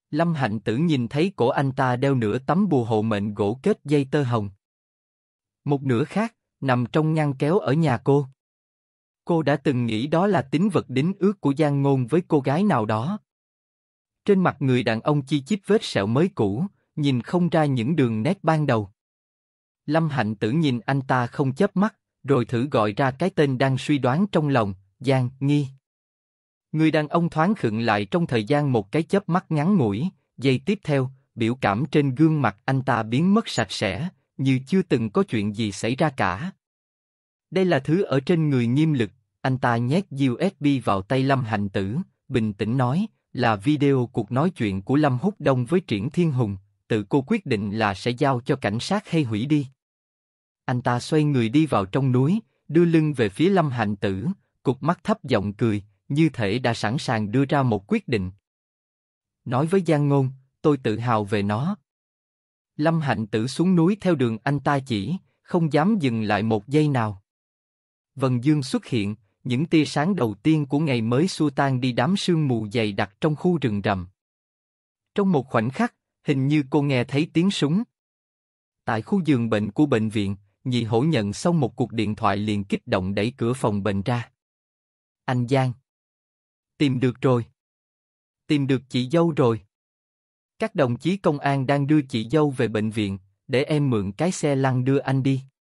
S1: Lâm Hạnh Tử nhìn thấy cổ anh ta đeo nửa tấm bùa hộ mệnh gỗ kết dây tơ hồng. Một nửa khác, nằm trong ngăn kéo ở nhà cô. Cô đã từng nghĩ đó là tín vật đính ước của Giang Ngôn với cô gái nào đó. Trên mặt người đàn ông chi chít vết sẹo mới cũ, nhìn không ra những đường nét ban đầu. Lâm Hạnh Tử nhìn anh ta không chớp mắt, rồi thử gọi ra cái tên đang suy đoán trong lòng, Giang Nghi. Người đàn ông thoáng khựng lại trong thời gian một cái chớp mắt ngắn ngủi, giây tiếp theo, biểu cảm trên gương mặt anh ta biến mất sạch sẽ, như chưa từng có chuyện gì xảy ra cả. Đây là thứ ở trên người Nghiêm Lực, anh ta nhét u ét bê vào tay Lâm Hạnh Tử, bình tĩnh nói, là video cuộc nói chuyện của Lâm Húc Đông với Triển Thiên Hùng, tự cô quyết định là sẽ giao cho cảnh sát hay hủy đi. Anh ta xoay người đi vào trong núi, đưa lưng về phía Lâm Hạnh Tử, cụp mắt thấp giọng cười, như thể đã sẵn sàng đưa ra một quyết định. Nói với Giang Ngôn, tôi tự hào về nó. Lâm Hạnh Tử xuống núi theo đường anh ta chỉ, không dám dừng lại một giây nào. Vầng dương xuất hiện, những tia sáng đầu tiên của ngày mới xua tan đi đám sương mù dày đặc trong khu rừng rậm. Trong một khoảnh khắc, hình như cô nghe thấy tiếng súng. Tại khu giường bệnh của bệnh viện, Nhị Hổ nhận xong một cuộc điện thoại liền kích động đẩy cửa phòng bệnh ra. Anh Giang. Tìm được rồi. Tìm được chị dâu rồi. Các đồng chí công an đang đưa chị dâu về bệnh viện, để em mượn cái xe lăn đưa anh đi.